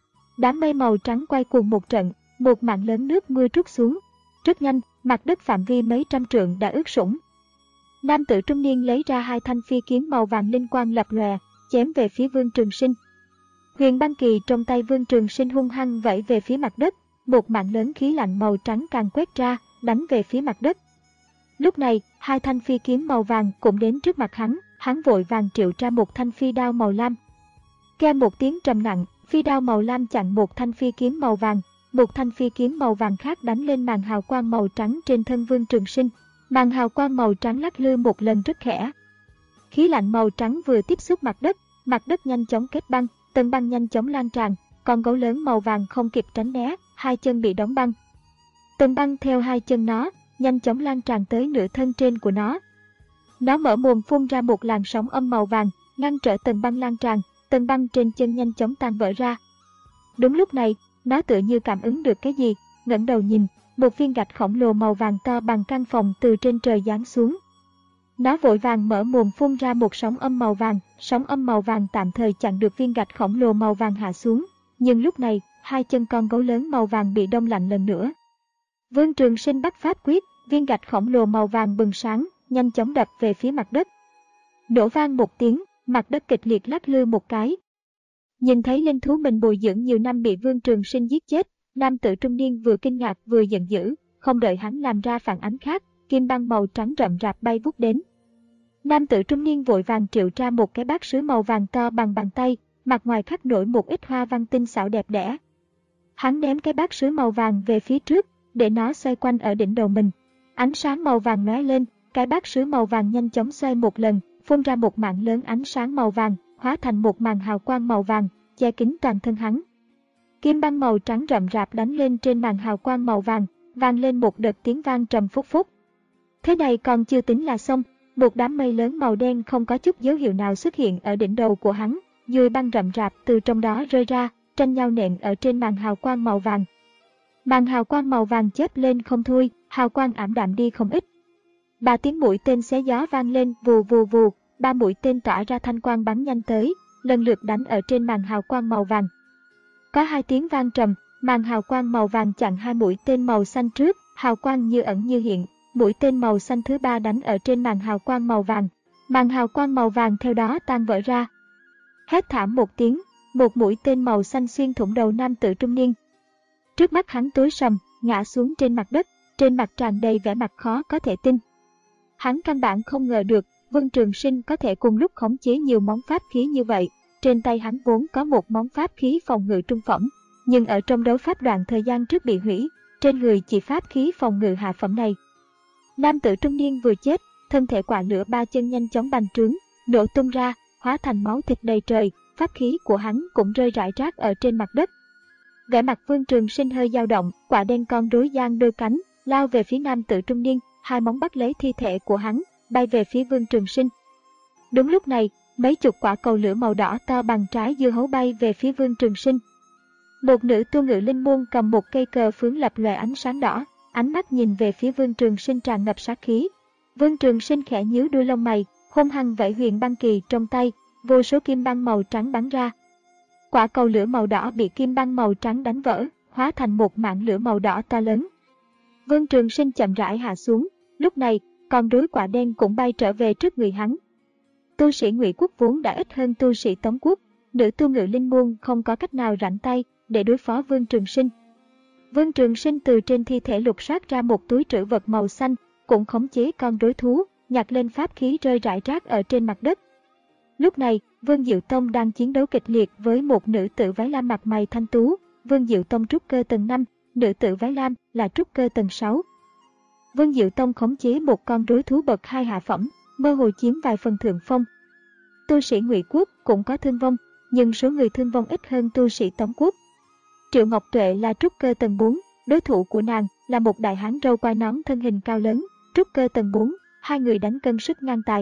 Đám mây màu trắng quay cuồng một trận, một mảng lớn nước mưa trút xuống. Rất nhanh, mặt đất phạm vi mấy trăm trượng đã ướt sũng. Nam tử trung niên lấy ra hai thanh phi kiếm màu vàng linh quang lập lòe, chém về phía Vương Trường Sinh. Huyền băng kỳ trong tay Vương Trường Sinh hung hăng vẫy về phía mặt đất, một mảng lớn khí lạnh màu trắng càng quét ra, đánh về phía mặt đất. Lúc này, hai thanh phi kiếm màu vàng cũng đến trước mặt hắn, hắn vội vàng triệu ra một thanh phi đao màu lam. Kêu một tiếng trầm nặng, phi đao màu lam chặn một thanh phi kiếm màu vàng, một thanh phi kiếm màu vàng khác đánh lên màn hào quang màu trắng trên thân Vương Trường Sinh. Màn hào quang màu trắng lắc lư một lần rất khẽ. Khí lạnh màu trắng vừa tiếp xúc mặt đất, mặt đất nhanh chóng kết băng, tầng băng nhanh chóng lan tràn, con gấu lớn màu vàng không kịp tránh né, hai chân bị đóng băng. Tầng băng theo hai chân nó, nhanh chóng lan tràn tới nửa thân trên của nó. Nó mở mồm phun ra một làn sóng âm màu vàng, ngăn trở tầng băng lan tràn, tầng băng trên chân nhanh chóng tan vỡ ra. Đúng lúc này, nó tựa như cảm ứng được cái gì, ngẩng đầu nhìn, một viên gạch khổng lồ màu vàng to bằng căn phòng từ trên trời giáng xuống. Nó vội vàng mở mồm phun ra một sóng âm màu vàng, sóng âm màu vàng tạm thời chặn được viên gạch khổng lồ màu vàng hạ xuống, nhưng lúc này, hai chân con gấu lớn màu vàng bị đông lạnh lần nữa. Vương Trường Sinh bắt pháp quyết, viên gạch khổng lồ màu vàng bừng sáng, nhanh chóng đập về phía mặt đất. Nổ vang một tiếng, mặt đất kịch liệt lắc lư một cái. Nhìn thấy linh thú mình bồi dưỡng nhiều năm bị Vương Trường Sinh giết chết, nam tử trung niên vừa kinh ngạc vừa giận dữ, không đợi hắn làm ra phản ánh khác, kim băng màu trắng rậm rạp bay vút đến. Nam tử trung niên vội vàng triệu ra một cái bát sứ màu vàng to bằng bàn tay, mặt ngoài khắc nổi một ít hoa văn tinh xảo đẹp đẽ. Hắn ném cái bát sứ màu vàng về phía trước, để nó xoay quanh ở đỉnh đầu mình. Ánh sáng màu vàng lóe lên, cái bát sứ màu vàng nhanh chóng xoay một lần, phun ra một mảng lớn ánh sáng màu vàng, hóa thành một màn hào quang màu vàng, che kín toàn thân hắn. Kim băng màu trắng rậm rạp đánh lên trên màn hào quang màu vàng, vang lên một đợt tiếng vang trầm phúc phúc. Thế này còn chưa tính là xong, một đám mây lớn màu đen không có chút dấu hiệu nào xuất hiện ở đỉnh đầu của hắn, dùi băng rậm rạp từ trong đó rơi ra, tranh nhau nện ở trên màn hào quang màu vàng. Màn hào quang màu vàng chớp lên không thôi, hào quang ảm đạm đi không ít. Ba tiếng mũi tên xé gió vang lên vù vù vù, ba mũi tên tỏa ra thanh quang bắn nhanh tới, lần lượt đánh ở trên màn hào quang màu vàng. Có hai tiếng vang trầm, màn hào quang màu vàng chặn hai mũi tên màu xanh trước, hào quang như ẩn như hiện. Mũi tên màu xanh thứ ba đánh ở trên màn hào quang màu vàng, màn hào quang màu vàng theo đó tan vỡ ra. Hét thảm một tiếng, một mũi tên màu xanh xuyên thủng đầu nam tử trung niên. Trước mắt hắn tối sầm, ngã xuống trên mặt đất, trên mặt tràn đầy vẻ mặt khó có thể tin. Hắn căn bản không ngờ được, Vương Trường Sinh có thể cùng lúc khống chế nhiều món pháp khí như vậy. Trên tay hắn vốn có một món pháp khí phòng ngự trung phẩm, nhưng ở trong đấu pháp đoạn thời gian trước bị hủy, trên người chỉ pháp khí phòng ngự hạ phẩm này. Nam tử trung niên vừa chết, thân thể quả lửa ba chân nhanh chóng bành trướng, nổ tung ra, hóa thành máu thịt đầy trời, pháp khí của hắn cũng rơi rải rác ở trên mặt đất. Vẻ mặt Vương Trường Sinh hơi dao động, quả đen con rối giang đôi cánh, lao về phía nam tử trung niên, hai móng bắt lấy thi thể của hắn, bay về phía Vương Trường Sinh. Đúng lúc này, mấy chục quả cầu lửa màu đỏ to bằng trái dưa hấu bay về phía Vương Trường Sinh. Một nữ tu ngự linh môn cầm một cây cờ phướng lập lòe ánh sáng đỏ, ánh mắt nhìn về phía Vương Trường Sinh tràn ngập sát khí. Vương Trường Sinh khẽ nhíu đuôi lông mày, hung hăng vẫy huyền băng kỳ trong tay, vô số kim băng màu trắng bắn ra. Quả cầu lửa màu đỏ bị kim băng màu trắng đánh vỡ, hóa thành một mảng lửa màu đỏ to lớn. Vương Trường Sinh chậm rãi hạ xuống, lúc này, con rối quả đen cũng bay trở về trước người hắn. Tu sĩ Ngụy Quốc vốn đã ít hơn tu sĩ Tống Quốc, nữ tu ngự linh môn không có cách nào rảnh tay để đối phó Vương Trường Sinh. Vương Trường Sinh từ trên thi thể lục soát ra một túi trữ vật màu xanh, cũng khống chế con rối thú, nhặt lên pháp khí rơi rải rác ở trên mặt đất. Lúc này, Vương Diệu Tông đang chiến đấu kịch liệt với một nữ tử váy lam mặt mày thanh tú. Vương Diệu Tông trúc cơ tầng năm, nữ tử váy lam là trúc cơ tầng sáu. Vương Diệu Tông khống chế một con rối thú bậc hai hạ phẩm, mơ hồ chiếm vài phần thượng phong. Tu sĩ Ngụy Quốc cũng có thương vong, nhưng số người thương vong ít hơn tu sĩ Tống Quốc. Triệu Ngọc Tuệ là trúc cơ tầng bốn, đối thủ của nàng là một đại hán râu quai nón thân hình cao lớn, trúc cơ tầng bốn, hai người đánh cân sức ngang tài.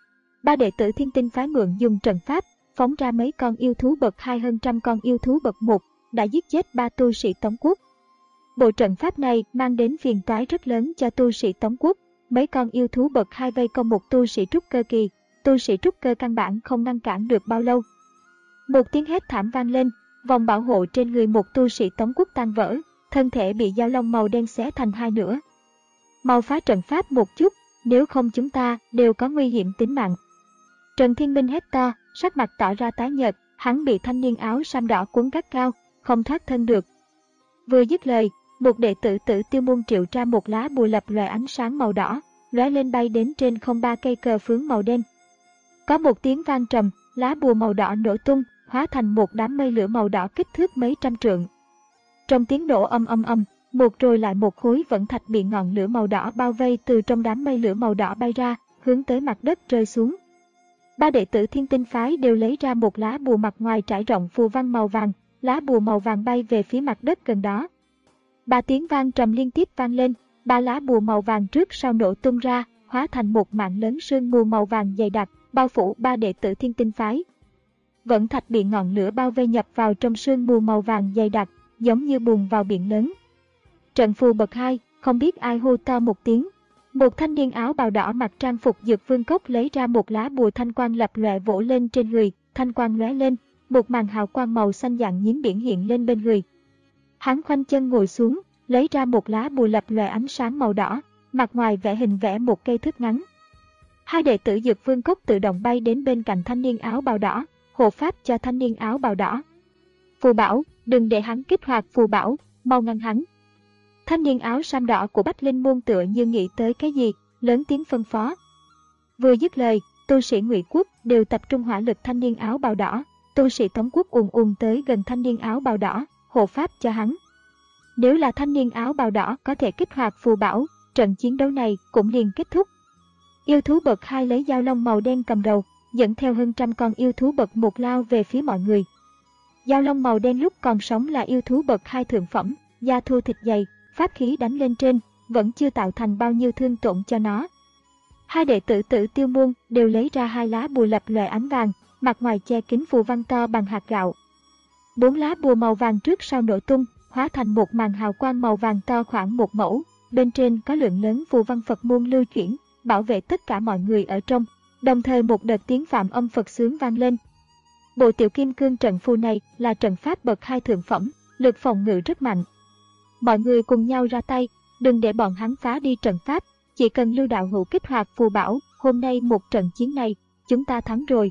Ba đệ tử Thiên Tinh phái mượn dùng trận pháp, phóng ra mấy con yêu thú bậc hai hơn trăm con yêu thú bậc một, đã giết chết ba tu sĩ Tống quốc. Bộ trận pháp này mang đến phiền toái rất lớn cho tu sĩ Tống quốc. Mấy con yêu thú bậc hai vây công một tu sĩ trúc cơ kỳ, tu sĩ trúc cơ căn bản không ngăn cản được bao lâu. Một tiếng hét thảm vang lên, vòng bảo hộ trên người một tu sĩ Tống quốc tan vỡ, thân thể bị dao long màu đen xé thành hai nửa. Mau phá trận pháp một chút, nếu không chúng ta đều có nguy hiểm tính mạng. Trần Thiên Minh hét to, sắc mặt tỏ ra tái nhợt, hắn bị thanh niên áo sam đỏ cuốn gắt cao, không thoát thân được. Vừa dứt lời, một đệ tử Tử Tiêu môn triệu ra một lá bùa lập lòe ánh sáng màu đỏ, lóe lên bay đến trên không ba cây cờ phướng màu đen. Có một tiếng vang trầm, lá bùa màu đỏ nổ tung, hóa thành một đám mây lửa màu đỏ kích thước mấy trăm trượng. Trong tiếng nổ âm âm âm, một rồi lại một khối vẫn thạch bị ngọn lửa màu đỏ bao vây từ trong đám mây lửa màu đỏ bay ra, hướng tới mặt đất rơi xuống. Ba đệ tử Thiên Tinh phái đều lấy ra một lá bùa mặt ngoài trải rộng phù văn màu vàng, lá bùa màu vàng bay về phía mặt đất gần đó. Ba tiếng vang trầm liên tiếp vang lên, ba lá bùa màu vàng trước sau nổ tung ra, hóa thành một mảng lớn sương mù màu vàng dày đặc, bao phủ ba đệ tử Thiên Tinh phái. Vẫn thạch bị ngọn lửa bao vây nhập vào trong sương mù màu vàng dày đặc, giống như bùn vào biển lớn. Trận phù bậc hai, không biết ai hô to một tiếng. Một thanh niên áo bào đỏ mặc trang phục Dược Vương Cốc lấy ra một lá bùa thanh quang lập lòe vỗ lên trên người, thanh quang lóe lên, một màn hào quang màu xanh dạng nhím biển hiện lên bên người. Hắn khoanh chân ngồi xuống, lấy ra một lá bùa lập lòe ánh sáng màu đỏ, mặt ngoài vẽ hình vẽ một cây thước ngắn. Hai đệ tử Dược Vương Cốc tự động bay đến bên cạnh thanh niên áo bào đỏ, hộ pháp cho thanh niên áo bào đỏ. Phù bảo, đừng để hắn kích hoạt phù bảo, mau ngăn hắn. Thanh niên áo sam đỏ của Bách Linh môn tựa như nghĩ tới cái gì, lớn tiếng phân phó. Vừa dứt lời, tu sĩ Ngụy quốc đều tập trung hỏa lực thanh niên áo bào đỏ, tu sĩ Tống quốc ùn ùn tới gần thanh niên áo bào đỏ, hộ pháp cho hắn. Nếu là thanh niên áo bào đỏ có thể kích hoạt phù bảo, trận chiến đấu này cũng liền kết thúc. Yêu thú bậc hai lấy dao long màu đen cầm đầu, dẫn theo hơn trăm con yêu thú bậc một lao về phía mọi người. Dao long màu đen lúc còn sống là yêu thú bậc hai thượng phẩm, da thô thịt dày, pháp khí đánh lên trên, vẫn chưa tạo thành bao nhiêu thương tổn cho nó. Hai đệ tử Tử Tiêu môn đều lấy ra hai lá bùa lập lòe ánh vàng, mặt ngoài che kín phù văn to bằng hạt gạo. Bốn lá bùa màu vàng trước sau nổ tung, hóa thành một màn hào quang màu vàng to khoảng một mẫu, bên trên có lượng lớn phù văn Phật môn lưu chuyển, bảo vệ tất cả mọi người ở trong. Đồng thời một đợt tiếng phạm âm Phật xướng vang lên. Bộ tiểu kim cương trận phù này là trận pháp bậc hai thượng phẩm, lực phòng ngự rất mạnh. Mọi người cùng nhau ra tay, đừng để bọn hắn phá đi trận pháp, chỉ cần Lưu đạo hữu kích hoạt phù bảo, hôm nay một trận chiến này, chúng ta thắng rồi.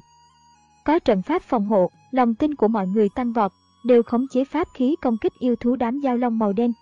Có trận pháp phòng hộ, lòng tin của mọi người tăng vọt, đều khống chế pháp khí công kích yêu thú đám dao long màu đen.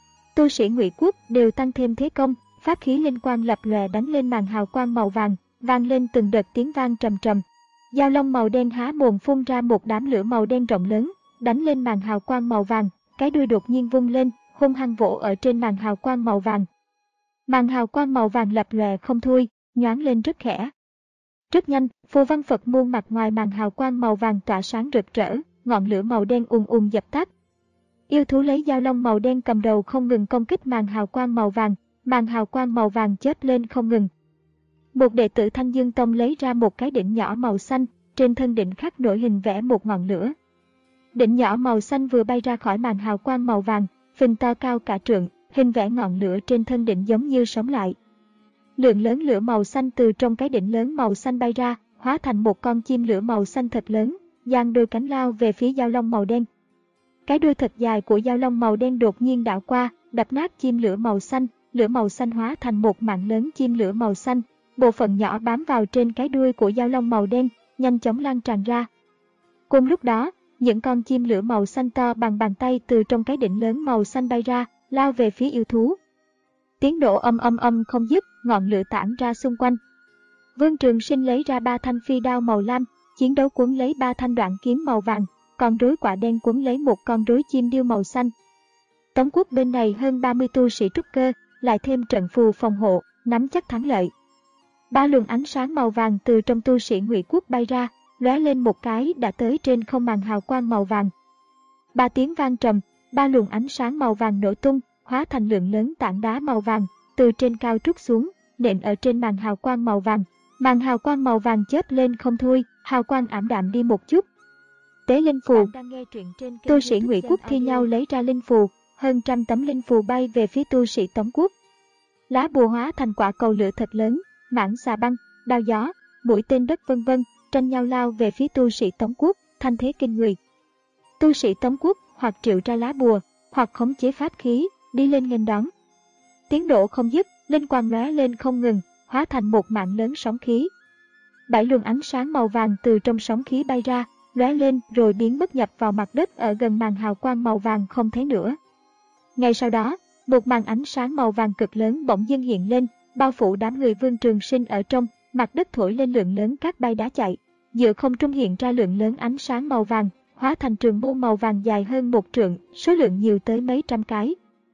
Tu sĩ Ngụy quốc đều tăng thêm thế công, pháp khí linh quang lập lòe đánh lên màn hào quang màu vàng, vang lên từng đợt tiếng vang trầm trầm. Dao long màu đen há mồm phun ra một đám lửa màu đen rộng lớn, đánh lên màn hào quang màu vàng, cái đuôi đột nhiên vung lên, hung hăng vỗ ở trên màn hào quang màu vàng. Màn hào quang màu vàng lập lòe không thôi, nhoáng lên rất khẽ. Rất nhanh, phù văn Phật môn mặt ngoài màn hào quang màu vàng tỏa sáng rực rỡ, ngọn lửa màu đen ùn ùn dập tắt. Yêu thú lấy dao long màu đen cầm đầu không ngừng công kích màn hào quang màu vàng, màn hào quang màu vàng chớp lên không ngừng. Một đệ tử Thanh Dương Tông lấy ra một cái đỉnh nhỏ màu xanh, trên thân đỉnh khắc nổi hình vẽ một ngọn lửa. Đỉnh nhỏ màu xanh vừa bay ra khỏi màn hào quang màu vàng, phình to cao cả trượng, hình vẽ ngọn lửa trên thân đỉnh giống như sống lại. Lượng lớn lửa màu xanh từ trong cái đỉnh lớn màu xanh bay ra, hóa thành một con chim lửa màu xanh thật lớn, giang đôi cánh lao về phía dao long màu đen. Cái đuôi thật dài của dao long màu đen đột nhiên đảo qua, đập nát chim lửa màu xanh, lửa màu xanh hóa thành một mạng lớn chim lửa màu xanh, bộ phận nhỏ bám vào trên cái đuôi của dao long màu đen, nhanh chóng lan tràn ra. Cùng lúc đó, những con chim lửa màu xanh to bằng bàn tay từ trong cái đỉnh lớn màu xanh bay ra, lao về phía yêu thú. Tiếng nổ âm âm âm không dứt, ngọn lửa tản ra xung quanh. Vương Trường Sinh lấy ra ba thanh phi đao màu lam, chiến đấu cuốn lấy ba thanh đoạn kiếm màu vàng, còn rối quả đen cuốn lấy một con rối chim điêu màu xanh. Tống quốc bên này hơn ba mươi tu sĩ trúc cơ, lại thêm trận phù phòng hộ, nắm chắc thắng lợi. Ba luồng ánh sáng màu vàng từ trong tu sĩ Ngụy quốc bay ra, lóe lên một cái đã tới trên không màn hào quang màu vàng. Ba tiếng vang trầm, ba luồng ánh sáng màu vàng nổ tung, hóa thành lượng lớn tảng đá màu vàng, từ trên cao trút xuống, nện ở trên màn hào quang màu vàng. Màn hào quang màu vàng chớp lên không thôi, hào quang ảm đạm đi một chút. Tế linh phù. Tu sĩ Ngụy Quốc thi nhau lấy ra linh phù, hơn trăm tấm linh phù bay về phía tu sĩ Tống Quốc. Lá bùa hóa thành quả cầu lửa thật lớn, mãng xà băng, đao gió, mũi tên đất vân vân, tranh nhau lao về phía tu sĩ Tống Quốc, thanh thế kinh người. Tu sĩ Tống Quốc hoặc triệu ra lá bùa, hoặc khống chế pháp khí, đi lên nghênh đón. Tiếng nổ không dứt, linh quang lóe lên không ngừng, hóa thành một mạng lớn sóng khí. Bảy luồng ánh sáng màu vàng từ trong sóng khí bay ra, lóe lên rồi biến mất nhập vào mặt đất ở gần màn hào quang màu vàng không thấy nữa. Ngay sau đó, một màn ánh sáng màu vàng cực lớn bỗng dưng hiện lên, bao phủ đám người Vương Trường Sinh ở trong, mặt đất thổi lên lượng lớn cát bay đá chạy. Giữa không trung hiện ra lượng lớn ánh sáng màu vàng, hóa thành trường mâu màu vàng dài hơn một trượng, số lượng nhiều tới mấy trăm cái.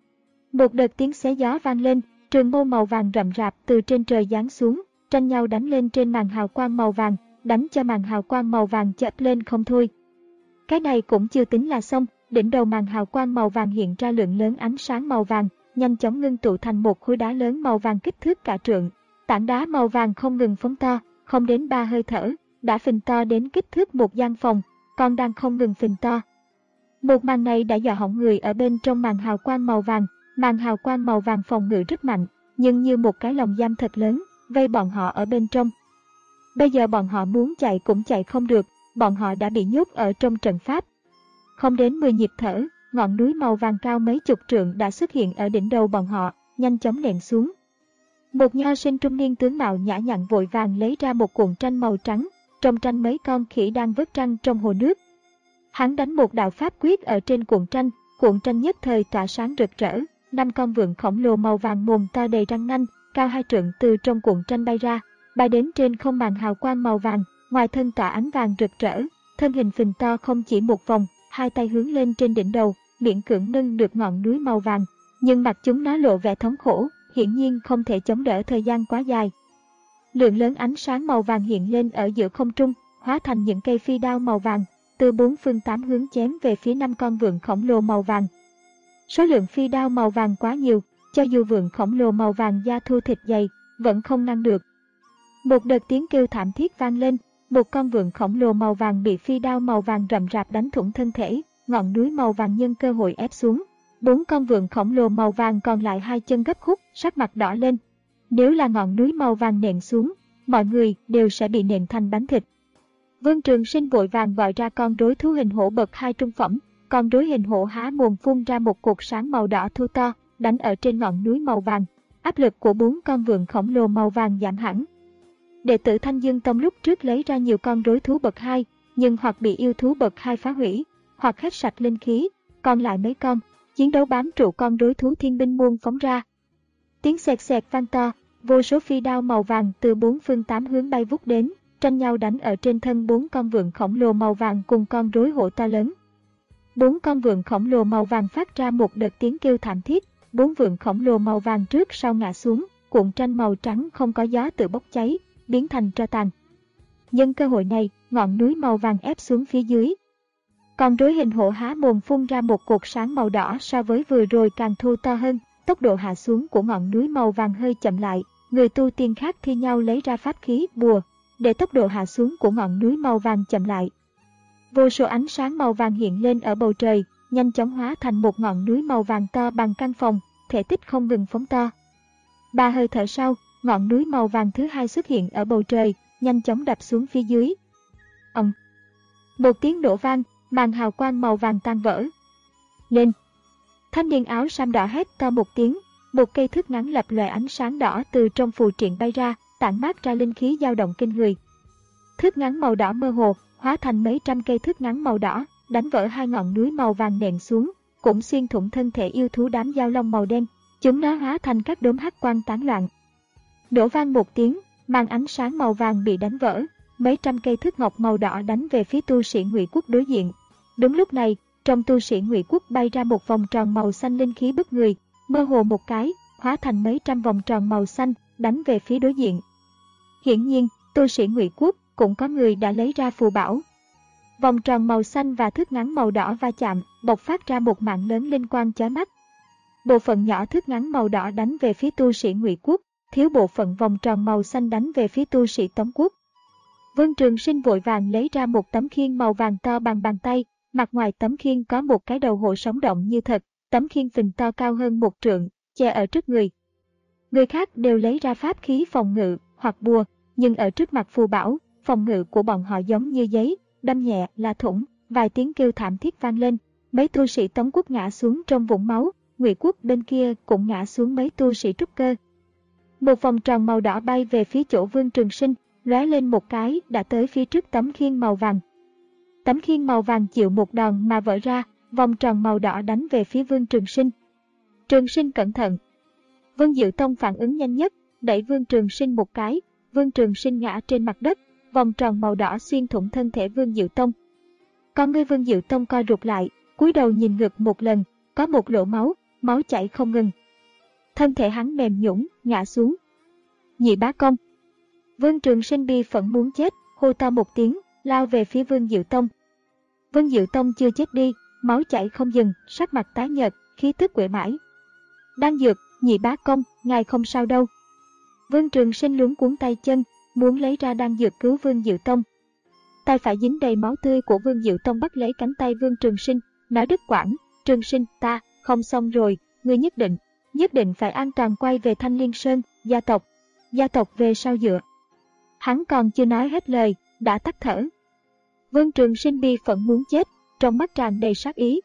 Một đợt tiếng xé gió vang lên, trường mâu màu vàng rậm rạp từ trên trời giáng xuống, tranh nhau đánh lên trên màn hào quang màu vàng, đánh cho màn hào quang màu vàng chớp lên không thôi. Cái này cũng chưa tính là xong, đỉnh đầu màn hào quang màu vàng hiện ra lượng lớn ánh sáng màu vàng, nhanh chóng ngưng tụ thành một khối đá lớn màu vàng kích thước cả trượng. Tảng đá màu vàng không ngừng phóng to, không đến ba hơi thở, đã phình to đến kích thước một gian phòng, còn đang không ngừng phình to. Một màn này đã dọa hỏng người ở bên trong màn hào quang màu vàng. Màn hào quang màu vàng phòng ngự rất mạnh, nhưng như một cái lồng giam thật lớn, vây bọn họ ở bên trong. Bây giờ bọn họ muốn chạy cũng chạy không được, bọn họ đã bị nhốt ở trong trận pháp. Không đến mười nhịp thở, ngọn núi màu vàng cao mấy chục trượng đã xuất hiện ở đỉnh đầu bọn họ, nhanh chóng nện xuống. Một nho sinh trung niên tướng mạo nhã nhặn vội vàng lấy ra một cuộn tranh màu trắng, trong tranh mấy con khỉ đang vớt trăng trong hồ nước. Hắn đánh một đạo pháp quyết ở trên cuộn tranh, cuộn tranh nhất thời tỏa sáng rực rỡ. Năm con vượn khổng lồ màu vàng mồm to đầy răng nanh, cao hai trượng từ trong cuộn tranh bay ra, bay đến trên không màn hào quang màu vàng, ngoài thân tỏa ánh vàng rực rỡ, thân hình phình to không chỉ một vòng, hai tay hướng lên trên đỉnh đầu, miễn cưỡng nâng được ngọn núi màu vàng, nhưng mặt chúng nó lộ vẻ thống khổ, hiển nhiên không thể chống đỡ thời gian quá dài. Lượng lớn ánh sáng màu vàng hiện lên ở giữa không trung, hóa thành những cây phi đao màu vàng, từ bốn phương tám hướng chém về phía năm con vượn khổng lồ màu vàng. Số lượng phi đao màu vàng quá nhiều, cho dù vượn khổng lồ màu vàng da thô thịt dày, vẫn không ngăn được. Một đợt tiếng kêu thảm thiết vang lên, một con vượn khổng lồ màu vàng bị phi đao màu vàng rậm rạp đánh thủng thân thể, ngọn núi màu vàng nhân cơ hội ép xuống. Bốn con vượn khổng lồ màu vàng còn lại hai chân gấp khúc, sắc mặt đỏ lên. Nếu là ngọn núi màu vàng nện xuống, mọi người đều sẽ bị nện thành bánh thịt. Vương Trường Sinh vội vàng gọi ra con rối thú hình hổ bậc hai trung phẩm. Con rối hình hổ há mồm phun ra một cột sáng màu đỏ thu to, đánh ở trên ngọn núi màu vàng. Áp lực của bốn con vượn khổng lồ màu vàng giảm hẳn. Đệ tử Thanh Dương Tông lúc trước lấy ra nhiều con rối thú bậc hai, nhưng hoặc bị yêu thú bậc hai phá hủy, hoặc hết sạch linh khí, còn lại mấy con, chiến đấu bám trụ con rối thú thiên binh muôn phóng ra. Tiếng xẹt xẹt vang to, vô số phi đao màu vàng từ bốn phương tám hướng bay vút đến, tranh nhau đánh ở trên thân bốn con vượn khổng lồ màu vàng cùng con rối hổ to lớn. Bốn con vượn khổng lồ màu vàng phát ra một đợt tiếng kêu thảm thiết, bốn vượn khổng lồ màu vàng trước sau ngã xuống, cuộn tranh màu trắng không có gió tự bốc cháy, biến thành tro tàn. Nhân cơ hội này, ngọn núi màu vàng ép xuống phía dưới. Con rối hình hổ há mồm phun ra một cột sáng màu đỏ so với vừa rồi càng thô to hơn, tốc độ hạ xuống của ngọn núi màu vàng hơi chậm lại, người tu tiên khác thi nhau lấy ra pháp khí, bùa, để tốc độ hạ xuống của ngọn núi màu vàng chậm lại. Vô số ánh sáng màu vàng hiện lên ở bầu trời, nhanh chóng hóa thành một ngọn núi màu vàng to bằng căn phòng, thể tích không ngừng phóng to. Ba hơi thở sau, ngọn núi màu vàng thứ hai xuất hiện ở bầu trời, nhanh chóng đập xuống phía dưới. Ầm! Một tiếng nổ vang, màn hào quang màu vàng tan vỡ. Lên! Thanh niên áo sam đỏ hét to một tiếng, một cây thước ngắn lập lòe ánh sáng đỏ từ trong phù triện bay ra, tản mát ra linh khí dao động kinh người. Thước ngắn màu đỏ mơ hồ, hóa thành mấy trăm cây thước ngắn màu đỏ, đánh vỡ hai ngọn núi màu vàng nện xuống, cũng xuyên thủng thân thể yêu thú đám dao long màu đen, chúng nó hóa thành các đốm hắc quang tán loạn. Nổ vang một tiếng, màn ánh sáng màu vàng bị đánh vỡ, mấy trăm cây thước ngọc màu đỏ đánh về phía tu sĩ Ngụy Quốc đối diện. Đúng lúc này, trong tu sĩ Ngụy Quốc bay ra một vòng tròn màu xanh linh khí bức người, mơ hồ một cái, hóa thành mấy trăm vòng tròn màu xanh, đánh về phía đối diện. Hiển nhiên, tu sĩ Ngụy Quốc cũng có người đã lấy ra phù bảo. Vòng tròn màu xanh và thước ngắn màu đỏ va chạm, bộc phát ra một mạng lớn linh quang chói mắt. bộ phận nhỏ thước ngắn màu đỏ đánh về phía tu sĩ Ngụy Quốc, thiếu bộ phận vòng tròn màu xanh đánh về phía tu sĩ Tống Quốc. Vương Trường Sinh vội vàng lấy ra một tấm khiên màu vàng to bằng bàn tay, mặt ngoài tấm khiên có một cái đầu hộ sống động như thật, tấm khiên phình to cao hơn một trượng, che ở trước người. Người khác đều lấy ra pháp khí phòng ngự hoặc bùa, nhưng ở trước mặt phù bảo, phòng ngự của bọn họ giống như giấy, đâm nhẹ là thủng, vài tiếng kêu thảm thiết vang lên, mấy tu sĩ Tống Quốc ngã xuống trong vũng máu, Ngụy Quốc bên kia cũng ngã xuống mấy tu sĩ trúc cơ. Một vòng tròn màu đỏ bay về phía chỗ Vương Trường Sinh, lóe lên một cái đã tới phía trước tấm khiên màu vàng. Tấm khiên màu vàng chịu một đòn mà vỡ ra, vòng tròn màu đỏ đánh về phía Vương Trường Sinh. Trường Sinh cẩn thận. Vân Diệu Tông phản ứng nhanh nhất, đẩy Vương Trường Sinh một cái, Vương Trường Sinh ngã trên mặt đất, vòng tròn màu đỏ xuyên thủng thân thể Vương Diệu Tông. Con ngươi Vương Diệu Tông co rụt lại, cúi đầu nhìn ngực một lần, có một lỗ máu, máu chảy không ngừng. Thân thể hắn mềm nhũn, ngã xuống. Nhị bá công. Vương Trường Sinh bi phẫn muốn chết, hô to một tiếng, lao về phía Vương Diệu Tông. Vương Diệu Tông chưa chết đi, máu chảy không dừng, sắc mặt tái nhợt, khí tức uể mãi. Đan dược, nhị bá công, ngài không sao đâu. Vương Trường Sinh luống cuống tay chân, muốn lấy ra đan dược cứu Vương Diệu Tông. Tay phải dính đầy máu tươi của Vương Diệu Tông bắt lấy cánh tay Vương Trường Sinh, nói đứt quãng, Trường Sinh, ta, không xong rồi, ngươi nhất định, nhất định phải an toàn quay về Thanh Liên Sơn, gia tộc, gia tộc về sau dựa. Hắn còn chưa nói hết lời, đã tắt thở. Vương Trường Sinh bi phẫn muốn chết, trong mắt tràn đầy sát ý.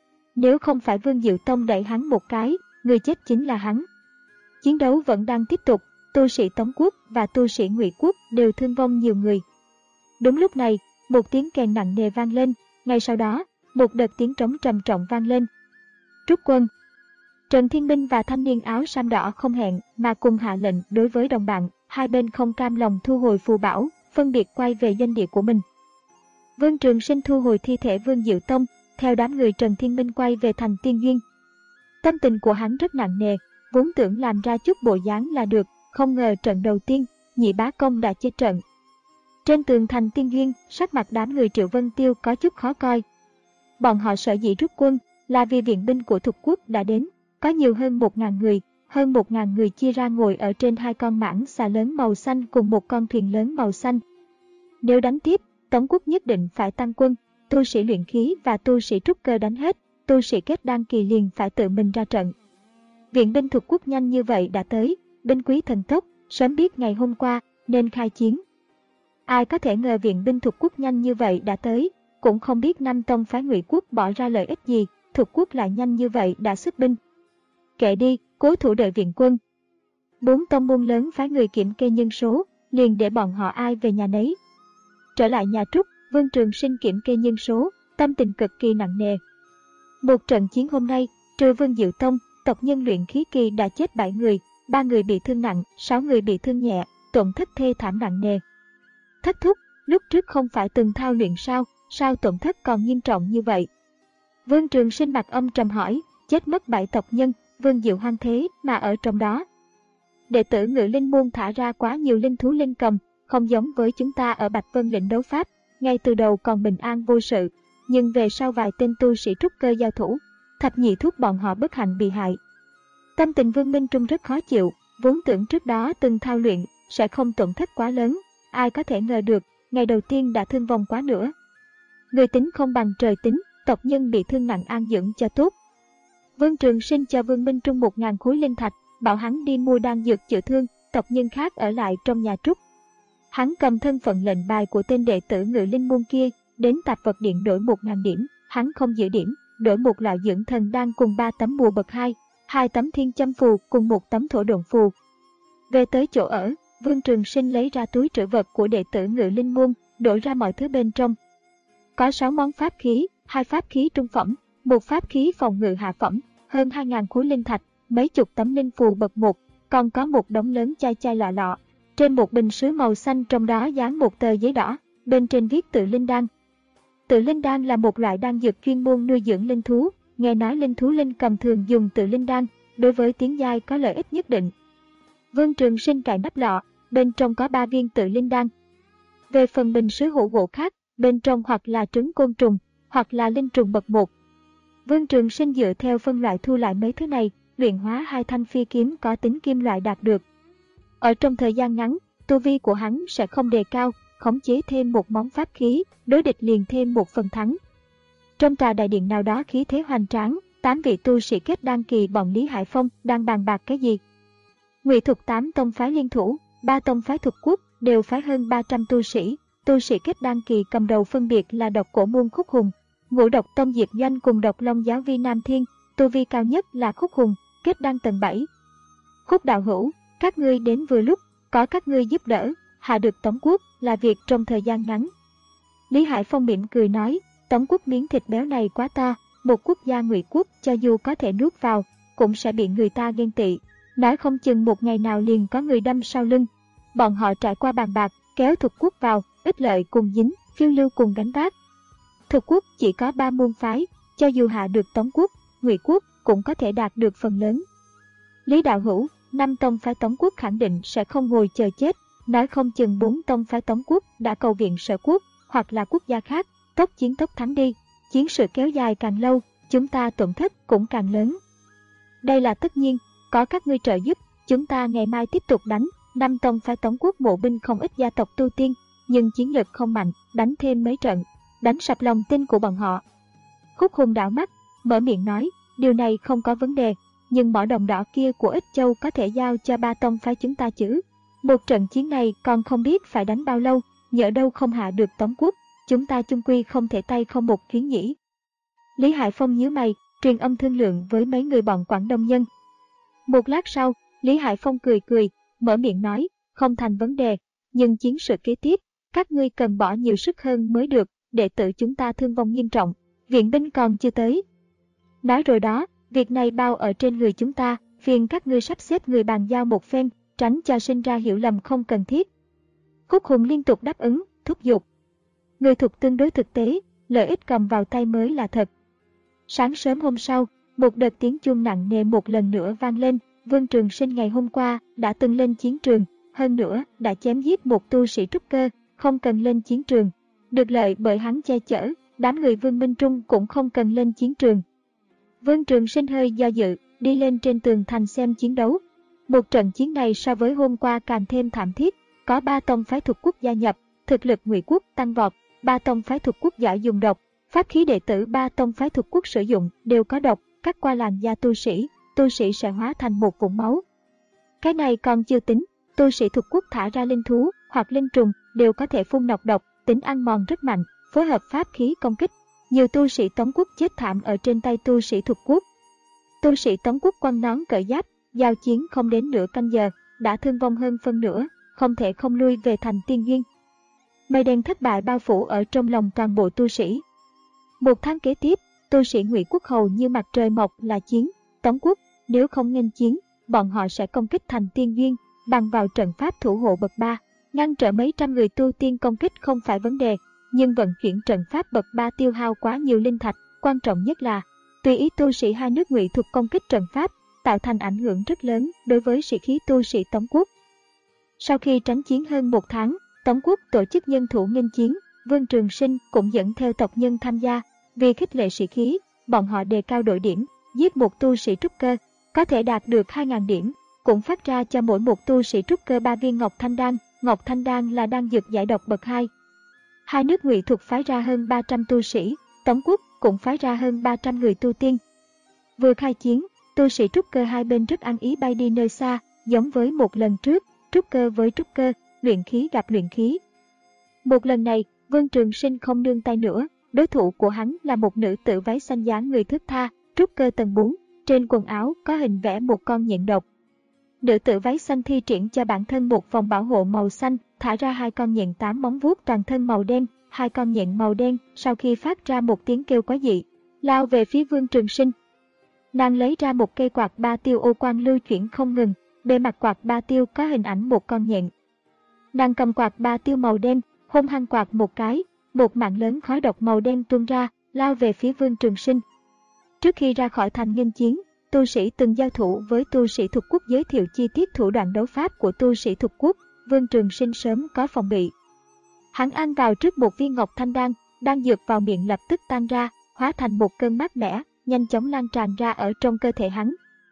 Nếu không phải Vương Diệu Tông đẩy hắn một cái, người chết chính là hắn. Chiến đấu vẫn đang tiếp tục, tu sĩ Tống Quốc và tu sĩ Ngụy Quốc đều thương vong nhiều người. Đúng lúc này, một tiếng kèn nặng nề vang lên, ngay sau đó, một đợt tiếng trống trầm trọng vang lên. Trúc quân. Trần Thiên Minh và thanh niên áo sam đỏ không hẹn mà cùng hạ lệnh đối với đồng bạn, hai bên không cam lòng thu hồi phù bảo, phân biệt quay về doanh địa của mình. Vương Trường Sinh thu hồi thi thể Vương Diệu Tông, theo đám người Trần Thiên Minh quay về thành Tiên Duyên. Tâm tình của hắn rất nặng nề, vốn tưởng làm ra chút bộ dáng là được, không ngờ trận đầu tiên, nhị bá công đã chết trận. Trên tường thành Tiên Duyên, sắc mặt đám người Triệu Vân Tiêu có chút khó coi. Bọn họ sở dĩ rút quân là vì viện binh của Thục Quốc đã đến, có nhiều hơn một ngàn người, hơn một ngàn người chia ra ngồi ở trên hai con mãng xà lớn màu xanh cùng một con thuyền lớn màu xanh. Nếu đánh tiếp, Tống Quốc nhất định phải tăng quân, tu sĩ luyện khí và tu sĩ trúc cơ đánh hết, tu sĩ kết đan kỳ liền phải tự mình ra trận. Viện binh Thục Quốc nhanh như vậy đã tới, binh quý thần tốc, sớm biết ngày hôm qua nên khai chiến. Ai có thể ngờ viện binh Thục Quốc nhanh như vậy đã tới, cũng không biết Nam Tông phái Ngụy Quốc bỏ ra lợi ích gì, Thục Quốc lại nhanh như vậy đã xuất binh. Kệ đi, cố thủ đợi viện quân. Bốn tông môn lớn phái người kiểm kê nhân số, liền để bọn họ ai về nhà nấy. Trở lại nhà Trúc, Vương Trường Sinh kiểm kê nhân số, tâm tình cực kỳ nặng nề. Một trận chiến hôm nay, trừ Vương Diệu Tông, tộc nhân luyện khí kỳ đã chết bảy người, ba người bị thương nặng, sáu người bị thương nhẹ, tổn thất thê thảm nặng nề. Thất thúc, lúc trước không phải từng thao luyện sao, sao tổn thất còn nghiêm trọng như vậy? Vương Trường Sinh mặt âm trầm hỏi, chết mất bảy tộc nhân, Vương Diệu Hoang thế mà ở trong đó. Đệ tử Ngự Linh Môn thả ra quá nhiều linh thú linh cầm, không giống với chúng ta ở Bạch Vân lĩnh đấu pháp, ngay từ đầu còn bình an vô sự, nhưng về sau vài tên tu sĩ trúc cơ giao thủ, thập nhị thúc bọn họ bất hạnh bị hại. Tâm tình Vương Minh Trung rất khó chịu, vốn tưởng trước đó từng thao luyện sẽ không tổn thất quá lớn, ai có thể ngờ được, ngày đầu tiên đã thương vong quá nữa. Người tính không bằng trời tính, tộc nhân bị thương nặng an dưỡng cho tốt. Vương Trường Sinh cho Vương Minh Trung một ngàn khối linh thạch, bảo hắn đi mua đan dược chữa thương, tộc nhân khác ở lại trong nhà Trúc. Hắn cầm thân phận lệnh bài của tên đệ tử Ngự Linh Môn kia, đến Tạp Vật Điện đổi một ngàn điểm, hắn không giữ điểm, đổi một loại dưỡng thần đan cùng ba tấm bùa bậc hai, hai tấm thiên châm phù cùng một tấm thổ độn phù. Về tới chỗ ở, Vương Trường Sinh lấy ra túi trữ vật của đệ tử Ngự Linh Môn, đổ ra mọi thứ bên trong. Có sáu món pháp khí, hai pháp khí trung phẩm, một pháp khí phòng ngự hạ phẩm, hơn hai ngàn khối linh thạch, mấy chục tấm linh phù bậc một, còn có một đống lớn chai chai lọ lọ. Trên một bình sứ màu xanh trong đó dán một tờ giấy đỏ, bên trên viết Tự Linh Đan. Tự Linh Đan là một loại đan dược chuyên môn nuôi dưỡng linh thú, nghe nói linh thú linh cầm thường dùng Tự Linh Đan, đối với tiến giai có lợi ích nhất định. Vương Trường Sinh cài nắp lọ, bên trong có ba viên Tự Linh Đan. Về phần bình sứ hũ gỗ khác, bên trong hoặc là trứng côn trùng, hoặc là linh trùng bậc một. Vương Trường Sinh dựa theo phân loại thu lại mấy thứ này, luyện hóa hai thanh phi kiếm có tính kim loại đạt được. Ở trong thời gian ngắn, tu vi của hắn sẽ không đề cao, khống chế thêm một món pháp khí, đối địch liền thêm một phần thắng. Trong tòa đại điện nào đó khí thế hoành tráng, tám vị tu sĩ kết đan kỳ bọn Lý Hải Phong đang bàn bạc cái gì? Ngụy Thục tám tông phái liên thủ, ba tông phái thuộc quốc đều phái hơn ba trăm tu sĩ, tu sĩ kết đan kỳ cầm đầu phân biệt là Độc Cổ Môn Khúc Hùng, Ngũ Độc Tông Diệp Doanh cùng Độc Long Giáo Vi Nam Thiên, tu vi cao nhất là Khúc Hùng, kết đan tầng bảy. Khúc đạo hữu, các ngươi đến vừa lúc, có các ngươi giúp đỡ, hạ được Tống quốc là việc trong thời gian ngắn. Lý Hải Phong mỉm cười nói, Tống quốc miếng thịt béo này quá to, một quốc gia Ngụy quốc cho dù có thể nuốt vào, cũng sẽ bị người ta ghen tị, nói không chừng một ngày nào liền có người đâm sau lưng. Bọn họ trải qua bàn bạc, kéo Thục quốc vào, ích lợi cùng dính, phiêu lưu cùng gánh vác. Thục quốc chỉ có ba môn phái, cho dù hạ được Tống quốc, Ngụy quốc cũng có thể đạt được phần lớn. Lý đạo hữu, năm tông phái Tống quốc khẳng định sẽ không ngồi chờ chết, nói không chừng bốn tông phái Tống quốc đã cầu viện Sở quốc hoặc là quốc gia khác, tốc chiến tốc thắng đi. Chiến sự kéo dài càng lâu, chúng ta tổn thất cũng càng lớn. Đây là tất nhiên, có các ngươi trợ giúp, chúng ta ngày mai tiếp tục đánh. Năm tông phái Tống quốc mộ binh không ít gia tộc tu tiên, nhưng chiến lực không mạnh, đánh thêm mấy trận, đánh sập lòng tin của bọn họ. Khúc Hùng đảo mắt, mở miệng nói, điều này không có vấn đề, nhưng mỏ đồng đỏ kia của Ích Châu có thể giao cho ba tông phái chúng ta chứ. Một trận chiến này còn không biết phải đánh bao lâu, nhỡ đâu không hạ được Tống quốc, chúng ta chung quy không thể tay không một chuyến nhỉ. Lý Hải Phong nhíu mày, truyền âm thương lượng với mấy người bọn Quảng Đông nhân. Một lát sau, Lý Hải Phong cười cười, mở miệng nói, không thành vấn đề, nhưng chiến sự kế tiếp, các ngươi cần bỏ nhiều sức hơn mới được, đệ tử chúng ta thương vong nghiêm trọng, viện binh còn chưa tới. Nói rồi đó, việc này bao ở trên người chúng ta, phiền các ngươi sắp xếp người bàn giao một phen, tránh cho sinh ra hiểu lầm không cần thiết. Khúc Hùng liên tục đáp ứng, thúc giục. Người thuộc tương đối thực tế, lợi ích cầm vào tay mới là thật. Sáng sớm hôm sau, một đợt tiếng chuông nặng nề một lần nữa vang lên. Vương Trường Sinh ngày hôm qua đã từng lên chiến trường, hơn nữa đã chém giết một tu sĩ trúc cơ, không cần lên chiến trường. Được lợi bởi hắn che chở, đám người Vương Minh Trung cũng không cần lên chiến trường. Vương Trường Sinh hơi do dự, đi lên trên tường thành xem chiến đấu. Một trận chiến này so với hôm qua càng thêm thảm thiết, có ba tông phái thuộc quốc gia nhập, thực lực Ngụy quốc tăng vọt, ba tông phái thuộc quốc giỏi dùng độc, pháp khí đệ tử ba tông phái thuộc quốc sử dụng đều có độc, cắt qua làn da tu sĩ, tu sĩ sẽ hóa thành một vũng máu. Cái này còn chưa tính, tu sĩ thuộc quốc thả ra linh thú hoặc linh trùng đều có thể phun nọc độc, tính ăn mòn rất mạnh, phối hợp pháp khí công kích. Nhiều tu sĩ Tống quốc chết thảm ở trên tay tu sĩ thuộc quốc. Tu sĩ Tống quốc quăng nón cởi giáp, giao chiến không đến nửa canh giờ, đã thương vong hơn phân nửa, không thể không lui về thành Tiên Duyên. Mây đen thất bại bao phủ ở trong lòng toàn bộ tu sĩ. Một tháng kế tiếp, tu sĩ Ngụy quốc hầu như mặt trời mọc là chiến. Tống quốc nếu không nghênh chiến, bọn họ sẽ công kích thành Tiên Duyên, bằng vào trận pháp thủ hộ bậc ba, ngăn trở mấy trăm người tu tiên công kích không phải vấn đề, nhưng vận chuyển trận pháp bậc ba tiêu hao quá nhiều linh thạch, quan trọng nhất là tùy ý tu sĩ hai nước Ngụy thuộc công kích trận pháp, tạo thành ảnh hưởng rất lớn đối với sĩ khí tu sĩ Tống quốc. Sau khi tránh chiến hơn một tháng, Tống quốc tổ chức nhân thủ nghênh chiến, Vương Trường Sinh cũng dẫn theo tộc nhân tham gia, vì khích lệ sĩ khí, bọn họ đề cao đội điểm, giết một tu sĩ trúc cơ, có thể đạt được hai nghìn điểm, cũng phát ra cho mỗi một tu sĩ trúc cơ ba viên Ngọc Thanh Đan, Ngọc Thanh Đan là đan dược giải độc bậc hai. Hai nước Ngụy thuộc phái ra hơn ba trăm tu sĩ, Tống quốc cũng phái ra hơn ba trăm người tu tiên. Vừa khai chiến, tu sĩ trúc cơ hai bên rất ăn ý bay đi nơi xa, giống với một lần trước, trúc cơ với trúc cơ, luyện khí gặp luyện khí. Một lần này, Vương Trường Sinh không nương tay nữa, đối thủ của hắn là một nữ tử váy xanh dáng người thướt tha, trúc cơ tầng bốn, trên quần áo có hình vẽ một con nhện độc. Nữ tử váy xanh thi triển cho bản thân một vòng bảo hộ màu xanh, thả ra hai con nhện tám móng vuốt toàn thân màu đen, hai con nhện màu đen sau khi phát ra một tiếng kêu quái dị, lao về phía Vương Trường Sinh. Nàng lấy ra một cây quạt ba tiêu ô quang lưu chuyển không ngừng, bề mặt quạt ba tiêu có hình ảnh một con nhện. Nàng cầm quạt ba tiêu màu đen, hung hăng quạt một cái, một mảng lớn khói độc màu đen tuôn ra, lao về phía Vương Trường Sinh. Trước khi ra khỏi thành nghênh chiến, tu sĩ từng giao thủ với tu sĩ thuộc quốc giới thiệu chi tiết thủ đoạn đấu pháp của tu sĩ thuộc quốc, Vương Trường Sinh sớm có phòng bị. Hắn ăn vào trước một viên Ngọc Thanh Đan, đan dược vào miệng lập tức tan ra, hóa thành một cơn mát mẻ, nhanh chóng lan tràn ra ở trong cơ thể hắn.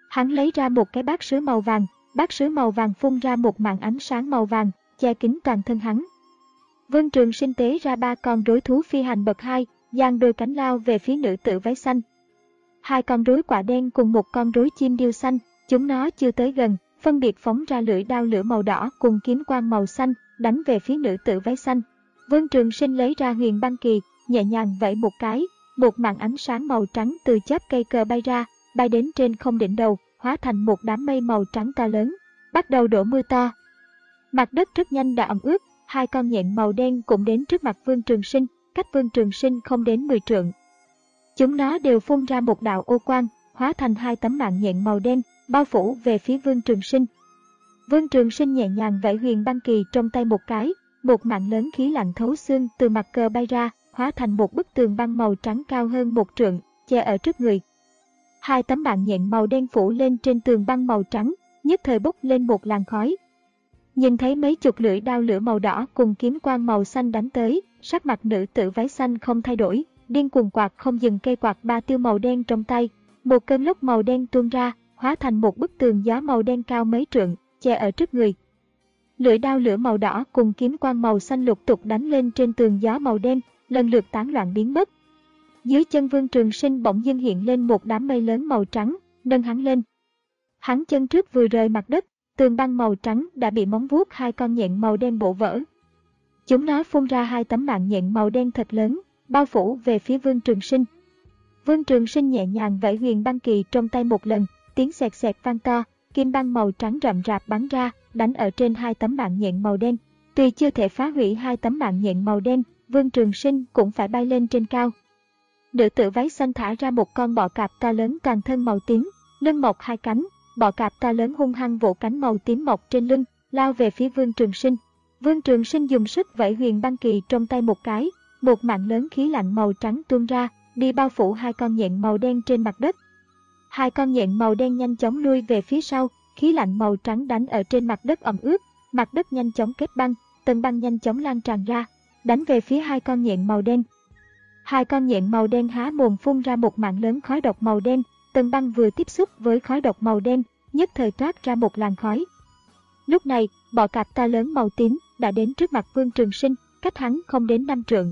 Hắn lấy ra một cái bát sứ màu vàng, bát sứ màu vàng phun ra một màn ánh sáng màu vàng, che kín toàn thân hắn. Vương Trường Sinh tế ra ba con rối thú phi hành bậc hai, giang đôi cánh lao về phía nữ tử váy xanh. Hai con rối quả đen cùng một con rối chim điêu xanh, chúng nó chưa tới gần, phân biệt phóng ra lưỡi đao lửa màu đỏ cùng kiếm quang màu xanh, đánh về phía nữ tử váy xanh. Vương Trường Sinh lấy ra huyền băng kỳ, nhẹ nhàng vẫy một cái, một màn ánh sáng màu trắng từ chớp cây cờ bay ra, bay đến trên không đỉnh đầu, hóa thành một đám mây màu trắng to lớn, bắt đầu đổ mưa to. Mặt đất rất nhanh đã ẩm ướt, hai con nhện màu đen cũng đến trước mặt Vương Trường Sinh, cách Vương Trường Sinh không đến mười trượng. Chúng nó đều phun ra một đạo ô quang, hóa thành hai tấm mạng nhện màu đen, bao phủ về phía Vương Trường Sinh. Vương Trường Sinh nhẹ nhàng vẫy huyền băng kỳ trong tay một cái, một mạng lớn khí lạnh thấu xương từ mặt cờ bay ra, hóa thành một bức tường băng màu trắng cao hơn một trượng, che ở trước người. Hai tấm mạng nhện màu đen phủ lên trên tường băng màu trắng, nhất thời bốc lên một làn khói. Nhìn thấy mấy chục lưỡi đao lửa màu đỏ cùng kiếm quang màu xanh đánh tới, sắc mặt nữ tử váy xanh không thay đổi, điên cuồng quạt không dừng cây quạt ba tiêu màu đen trong tay. Một cơn lốc màu đen tuôn ra, hóa thành một bức tường gió màu đen cao mấy trượng, che ở trước người. Lưỡi đao lửa màu đỏ cùng kiếm quang màu xanh lục tục đánh lên trên tường gió màu đen, lần lượt tán loạn biến mất. Dưới chân Vương Trường Sinh bỗng dưng hiện lên một đám mây lớn màu trắng, nâng hắn lên. Hắn chân trước vừa rời mặt đất, tường băng màu trắng đã bị móng vuốt hai con nhện màu đen bổ vỡ. Chúng nó phun ra hai tấm mạng nhện màu đen thật lớn, bao phủ về phía Vương Trường Sinh. Vương Trường Sinh nhẹ nhàng vẫy huyền băng kỳ trong tay một lần, tiếng xẹt xẹt vang to, kim băng màu trắng rậm rạp bắn ra, đánh ở trên hai tấm mạng nhện màu đen. Tuy chưa thể phá hủy hai tấm mạng nhện màu đen, Vương Trường Sinh cũng phải bay lên trên cao. Nữ tử váy xanh thả ra một con bọ cạp to lớn toàn thân màu tím, lưng mọc hai cánh, bọ cạp to lớn hung hăng vỗ cánh màu tím mọc trên lưng, lao về phía Vương Trường Sinh. Vương Trường Sinh dùng sức vẫy huyền băng kỳ trong tay một cái, một mạng lớn khí lạnh màu trắng tuôn ra, đi bao phủ hai con nhện màu đen trên mặt đất. Hai con nhện màu đen nhanh chóng lui về phía sau, khí lạnh màu trắng đánh ở trên mặt đất ẩm ướt, mặt đất nhanh chóng kết băng, tầng băng nhanh chóng lan tràn ra, đánh về phía hai con nhện màu đen. Hai con nhện màu đen há mồm phun ra một mạng lớn khói độc màu đen, tầng băng vừa tiếp xúc với khói độc màu đen, nhất thời toát ra một làn khói. Lúc này, bọ cạp to lớn màu tím đã đến trước mặt Vương Trường Sinh, cách hắn không đến năm trượng.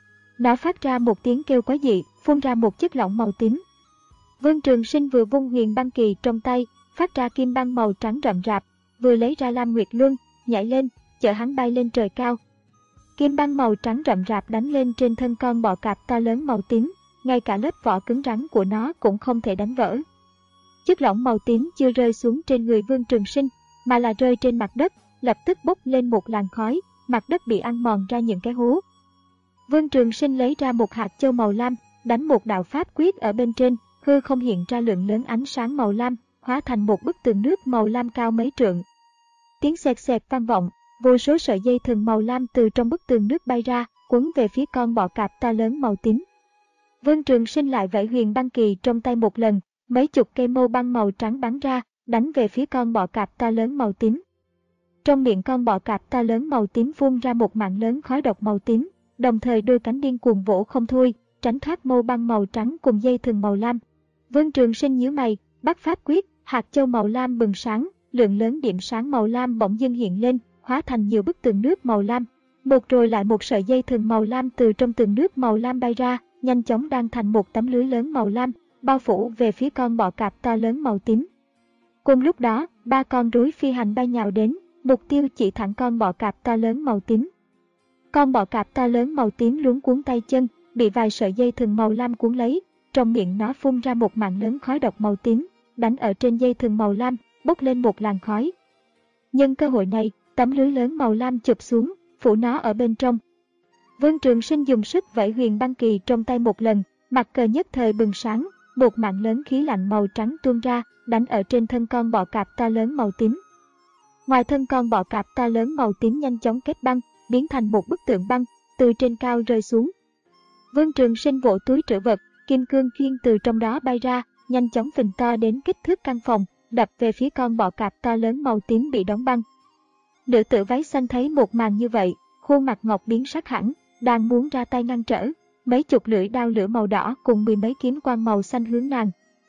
Nó phát ra một tiếng kêu quái dị, phun ra một chất lỏng màu tím. Vương Trường Sinh vừa vung huyền băng kỳ trong tay, phát ra kim băng màu trắng rậm rạp, vừa lấy ra Lam Nguyệt Luân, nhảy lên, chở hắn bay lên trời cao. Kim băng màu trắng rậm rạp đánh lên trên thân con bọ cạp to lớn màu tím, ngay cả lớp vỏ cứng rắn của nó cũng không thể đánh vỡ. Chất lỏng màu tím chưa rơi xuống trên người Vương Trường Sinh, mà là rơi trên mặt đất, lập tức bốc lên một làn khói, mặt đất bị ăn mòn ra những cái hố. Vương Trường Sinh lấy ra một hạt châu màu lam, đánh một đạo pháp quyết ở bên trên, hư không hiện ra lượng lớn ánh sáng màu lam, hóa thành một bức tường nước màu lam cao mấy trượng. Tiếng xẹt xẹt vang vọng, vô số sợi dây thừng màu lam từ trong bức tường nước bay ra, quấn về phía con bọ cạp to lớn màu tím. Vương Trường Sinh lại vẫy huyền băng kỳ trong tay một lần, mấy chục cây mâu băng màu trắng bắn ra, đánh về phía con bọ cạp to lớn màu tím. Trong miệng con bọ cạp to lớn màu tím phun ra một mạng lớn khói độc màu tím, đồng thời đôi cánh điên cuồng vỗ không thôi, tránh thoát mâu băng màu trắng cùng dây thừng màu lam. Vương Trường Sinh nhíu mày, bắt pháp quyết, hạt châu màu lam bừng sáng, lượng lớn điểm sáng màu lam bỗng dưng hiện lên, hóa thành nhiều bức tường nước màu lam. Một rồi lại một sợi dây thừng màu lam từ trong tường nước màu lam bay ra, nhanh chóng đan thành một tấm lưới lớn màu lam, bao phủ về phía con bọ cạp to lớn màu tím. Cùng lúc đó, ba con rối phi hành bay nhào đến, mục tiêu chỉ thẳng con bọ cạp to lớn màu tím. Con bọ cạp to lớn màu tím luống cuống tay chân, bị vài sợi dây thừng màu lam cuốn lấy, trong miệng nó phun ra một mạng lớn khói độc màu tím, đánh ở trên dây thừng màu lam, bốc lên một làn khói. Nhân cơ hội này, tấm lưới lớn màu lam chụp xuống, phủ nó ở bên trong. Vương Trường Sinh dùng sức vẫy huyền băng kỳ trong tay một lần, mặt cờ nhất thời bừng sáng, một mạng lớn khí lạnh màu trắng tuôn ra, đánh ở trên thân con bọ cạp to lớn màu tím. Ngoài thân con bọ cạp to lớn màu tím nhanh chóng kết băng, biến thành một bức tượng băng, từ trên cao rơi xuống. Vương Trường Sinh vỗ túi trữ vật, kim cương khiên từ trong đó bay ra, nhanh chóng phình to đến kích thước căn phòng, đập về phía con bọ cạp to lớn màu tím bị đóng băng. Nữ tử váy xanh thấy một màn như vậy, khuôn mặt ngọc biến sắc hẳn, đang muốn ra tay ngăn trở, mấy chục lưỡi đao lửa màu đỏ cùng mười mấy kiếm quang màu xanh hướng nàng.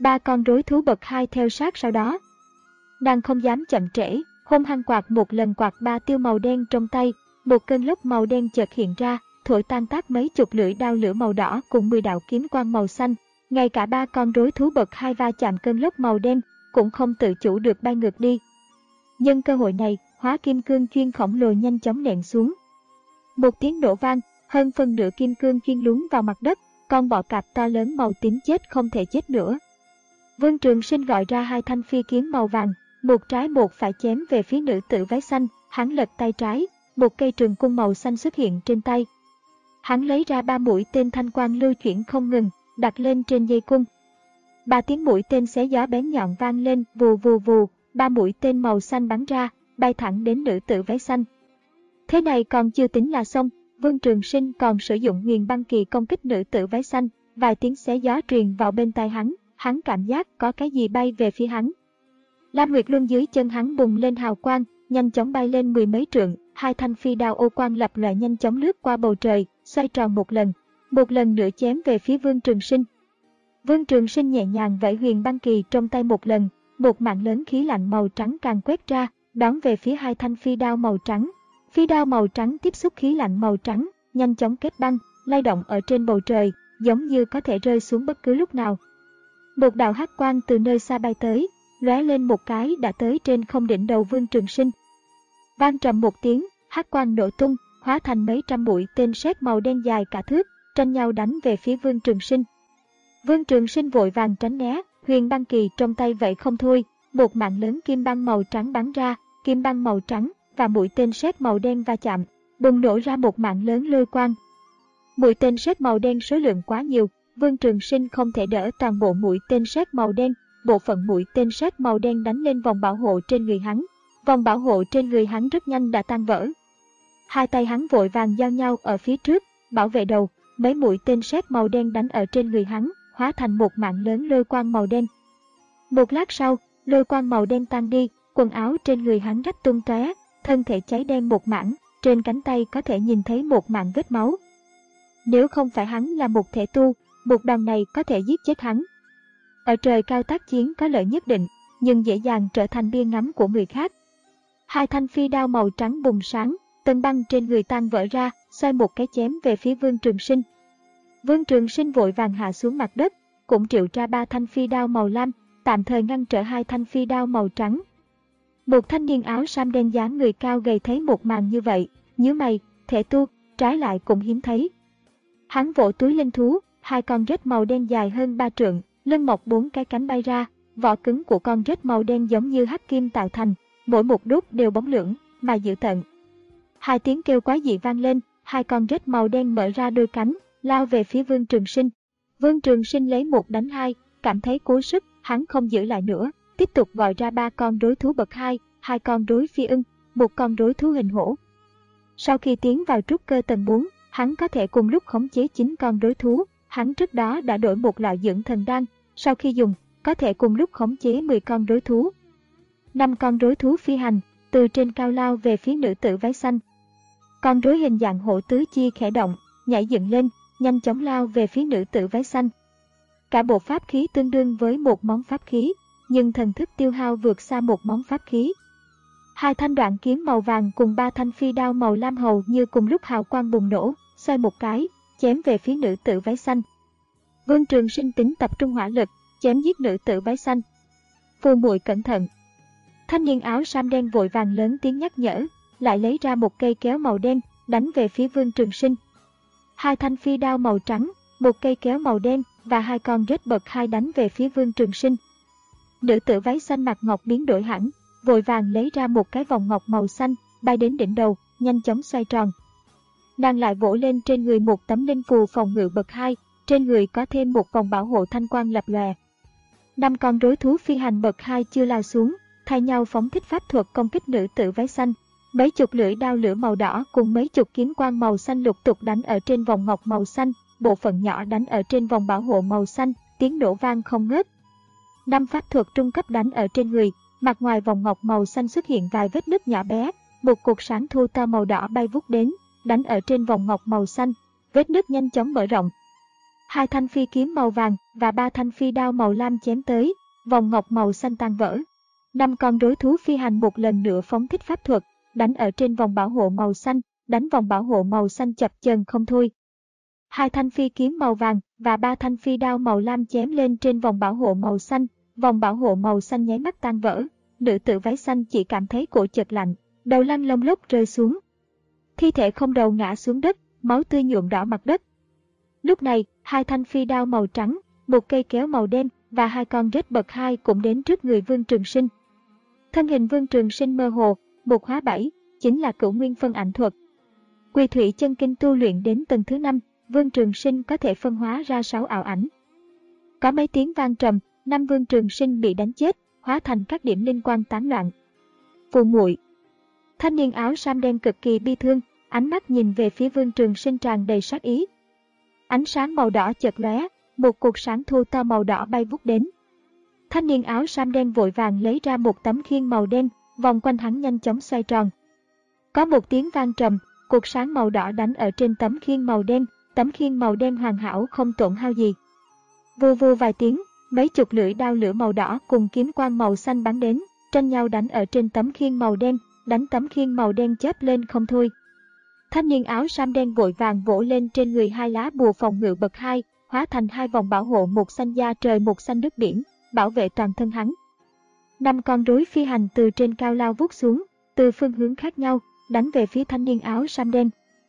Ba con rối thú bậc hai theo sát sau đó. Nàng không dám chậm trễ, hung hăng quạt một lần quạt ba tiêu màu đen trong tay, một cơn lốc màu đen chợt hiện ra, thổi tan tác mấy chục lưỡi đao lửa màu đỏ cùng mười đạo kiếm quang màu xanh. Ngay cả ba con rối thú bậc hai va chạm cơn lốc màu đen cũng không tự chủ được bay ngược đi. Nhân cơ hội này, hóa kim cương chuyên khổng lồ nhanh chóng nện xuống. Một tiếng nổ vang, hơn phân nửa kim cương chuyên lún vào mặt đất, con bọ cạp to lớn màu tím chết không thể chết nữa. Vương Trường Sinh gọi ra hai thanh phi kiếm màu vàng, một trái một phải chém về phía nữ tử váy xanh, hắn lật tay trái, một cây trường cung màu xanh xuất hiện trên tay. Hắn lấy ra ba mũi tên thanh quang lưu chuyển không ngừng, đặt lên trên dây cung. Ba tiếng mũi tên xé gió bén nhọn vang lên, vù vù vù, ba mũi tên màu xanh bắn ra, bay thẳng đến nữ tử váy xanh. Thế này còn chưa tính là xong, Vương Trường Sinh còn sử dụng huyền băng kỳ công kích nữ tử váy xanh, vài tiếng xé gió truyền vào bên tai hắn, hắn cảm giác có cái gì bay về phía hắn. Lam Nguyệt Luân dưới chân hắn bùng lên hào quang, nhanh chóng bay lên mười mấy trượng, hai thanh phi đao ô quang lập lòe nhanh chóng lướt qua bầu trời, xoay tròn một lần, một lần nữa chém về phía Vương Trường Sinh. Vương Trường Sinh nhẹ nhàng vẫy huyền băng kỳ trong tay một lần, một mạng lớn khí lạnh màu trắng càng quét ra, đón về phía hai thanh phi đao màu trắng. Phi đao màu trắng tiếp xúc khí lạnh màu trắng, nhanh chóng kết băng, lay động ở trên bầu trời, giống như có thể rơi xuống bất cứ lúc nào. Một đạo hắc quang từ nơi xa bay tới, lóe lên một cái đã tới trên không đỉnh đầu Vương Trường Sinh. Vang trầm một tiếng, hắc quang nổ tung, hóa thành mấy trăm mũi tên sét màu đen dài cả thước, tranh nhau đánh về phía Vương Trường Sinh. Vương Trường Sinh vội vàng tránh né, huyền băng kỳ trong tay vậy không thôi, một mạng lớn kim băng màu trắng bắn ra, kim băng màu trắng và mũi tên sét màu đen va chạm, bùng nổ ra một mạng lớn lôi quang. Mũi tên sét màu đen số lượng quá nhiều, Vương Trường Sinh không thể đỡ toàn bộ mũi tên sét màu đen, bộ phận mũi tên sét màu đen đánh lên vòng bảo hộ trên người hắn. Vòng bảo hộ trên người hắn rất nhanh đã tan vỡ. Hai tay hắn vội vàng giao nhau ở phía trước, bảo vệ đầu, mấy mũi tên sét màu đen đánh ở trên người hắn, hóa thành một mạng lớn lôi quang màu đen. Một lát sau, lôi quang màu đen tan đi, quần áo trên người hắn rách tung tóe, thân thể cháy đen một mảng, trên cánh tay có thể nhìn thấy một mảng vết máu. Nếu không phải hắn là một thể tu, một đòn này có thể giết chết hắn. Ở trời cao tác chiến có lợi nhất định, nhưng dễ dàng trở thành bia ngắm của người khác. Hai thanh phi đao màu trắng bùng sáng, tầng băng trên người tan vỡ ra, xoay một cái chém về phía Vương Trường Sinh. Vương Trường Sinh vội vàng hạ xuống mặt đất, cũng triệu ra ba thanh phi đao màu lam, tạm thời ngăn trở hai thanh phi đao màu trắng. Một thanh niên áo sam đen dáng người cao gầy thấy một màn như vậy, nhíu mày, thể tu, trái lại cũng hiếm thấy. Hắn vỗ túi linh thú, hai con rết màu đen dài hơn ba trượng, lưng mọc bốn cái cánh bay ra, vỏ cứng của con rết màu đen giống như hắc kim tạo thành, mỗi một đốt đều bóng lưỡng, mà dữ tợn. Hai tiếng kêu quái dị vang lên, hai con rết màu đen mở ra đôi cánh, lao về phía Vương Trường Sinh. Vương Trường Sinh lấy một đánh hai, cảm thấy cố sức, hắn không giữ lại nữa, tiếp tục gọi ra ba con rối thú bậc hai, hai con rối phi ưng, một con rối thú hình hổ. Sau khi tiến vào trúc cơ tầng bốn, hắn có thể cùng lúc khống chế chín con rối thú. Hắn trước đó đã đổi một loại dưỡng thần đan, sau khi dùng, có thể cùng lúc khống chế mười con rối thú. năm con rối thú phi hành, từ trên cao lao về phía nữ tử váy xanh. Con rối hình dạng hổ tứ chi khẽ động, nhảy dựng lên, nhanh chóng lao về phía nữ tử váy xanh. Cả bộ pháp khí tương đương với một món pháp khí, nhưng thần thức tiêu hao vượt xa một món pháp khí. Hai thanh đoạn kiếm màu vàng cùng ba thanh phi đao màu lam hầu như cùng lúc hào quang bùng nổ, xoay một cái, chém về phía nữ tử váy xanh. Vương Trường Sinh tính tập trung hỏa lực, chém giết nữ tử váy xanh. Phù muội cẩn thận. Thanh niên áo sam đen vội vàng lớn tiếng nhắc nhở, lại lấy ra một cây kéo màu đen, đánh về phía Vương Trường Sinh. Hai thanh phi đao màu trắng, một cây kéo màu đen và hai con rết bậc hai đánh về phía Vương Trường Sinh. Nữ tử váy xanh mặt ngọc biến đổi hẳn, vội vàng lấy ra một cái vòng ngọc màu xanh, bay đến đỉnh đầu, nhanh chóng xoay tròn. Nàng lại vỗ lên trên người một tấm linh phù phòng ngự bậc hai, trên người có thêm một vòng bảo hộ thanh quang lập lòe. Năm con rối thú phi hành bậc hai chưa lao xuống, thay nhau phóng thích pháp thuật công kích nữ tử váy xanh. Mấy chục lưỡi đao lửa màu đỏ cùng mấy chục kiếm quang màu xanh lục tục đánh ở trên vòng ngọc màu xanh, bộ phận nhỏ đánh ở trên vòng bảo hộ màu xanh, tiếng nổ vang không ngớt. Năm pháp thuật trung cấp đánh ở trên người, mặt ngoài vòng ngọc màu xanh xuất hiện vài vết nứt nhỏ bé, một cột sáng thu to màu đỏ bay vút đến, đánh ở trên vòng ngọc màu xanh, vết nứt nhanh chóng mở rộng. Hai thanh phi kiếm màu vàng và ba thanh phi đao màu lam chém tới, vòng ngọc màu xanh tan vỡ. Năm con đối thú phi hành một lần nữa phóng thích pháp thuật, đánh ở trên vòng bảo hộ màu xanh, đánh vòng bảo hộ màu xanh chập chờn không thôi. Hai thanh phi kiếm màu vàng và ba thanh phi đao màu lam chém lên trên vòng bảo hộ màu xanh, vòng bảo hộ màu xanh nháy mắt tan vỡ. Nữ tử váy xanh chỉ cảm thấy cổ chợt lạnh, đầu lăn lông lốc rơi xuống. Thi thể không đầu ngã xuống đất, máu tươi nhuộm đỏ mặt đất. Lúc này, hai thanh phi đao màu trắng, một cây kéo màu đen và hai con rết bậc hai cũng đến trước người Vương Trường Sinh. Thân hình Vương Trường Sinh mơ hồ, một hóa bảy, chính là Cửu Nguyên phân ảnh thuật. Quỳ thủy chân kinh tu luyện đến tầng thứ năm, Vương Trường Sinh có thể phân hóa ra sáu ảo ảnh. Có mấy tiếng vang trầm, năm Vương Trường Sinh bị đánh chết, hóa thành các điểm linh quang tán loạn. Phù muội. Thanh niên áo sam đen cực kỳ bi thương, ánh mắt nhìn về phía Vương Trường Sinh tràn đầy sát ý. Ánh sáng màu đỏ chợt lóe, một cột sáng thu to màu đỏ bay vút đến. Thanh niên áo sam đen vội vàng lấy ra một tấm khiên màu đen, vòng quanh hắn nhanh chóng xoay tròn. Có một tiếng vang trầm, cột sáng màu đỏ đánh ở trên tấm khiên màu đen, tấm khiên màu đen hoàn hảo không tổn hao gì. Vù vù vài tiếng, mấy chục lưỡi đao lửa màu đỏ cùng kiếm quang màu xanh bắn đến, tranh nhau đánh ở trên tấm khiên màu đen, đánh tấm khiên màu đen chớp lên không thôi. Thanh niên áo sam đen vội vàng vỗ lên trên người hai lá bùa phòng ngự bậc hai, hóa thành hai vòng bảo hộ, một xanh da trời một xanh nước biển, bảo vệ toàn thân hắn. Năm con rối phi hành từ trên cao lao vút xuống, từ phương hướng khác nhau, đánh về phía thanh niên áo sam đen.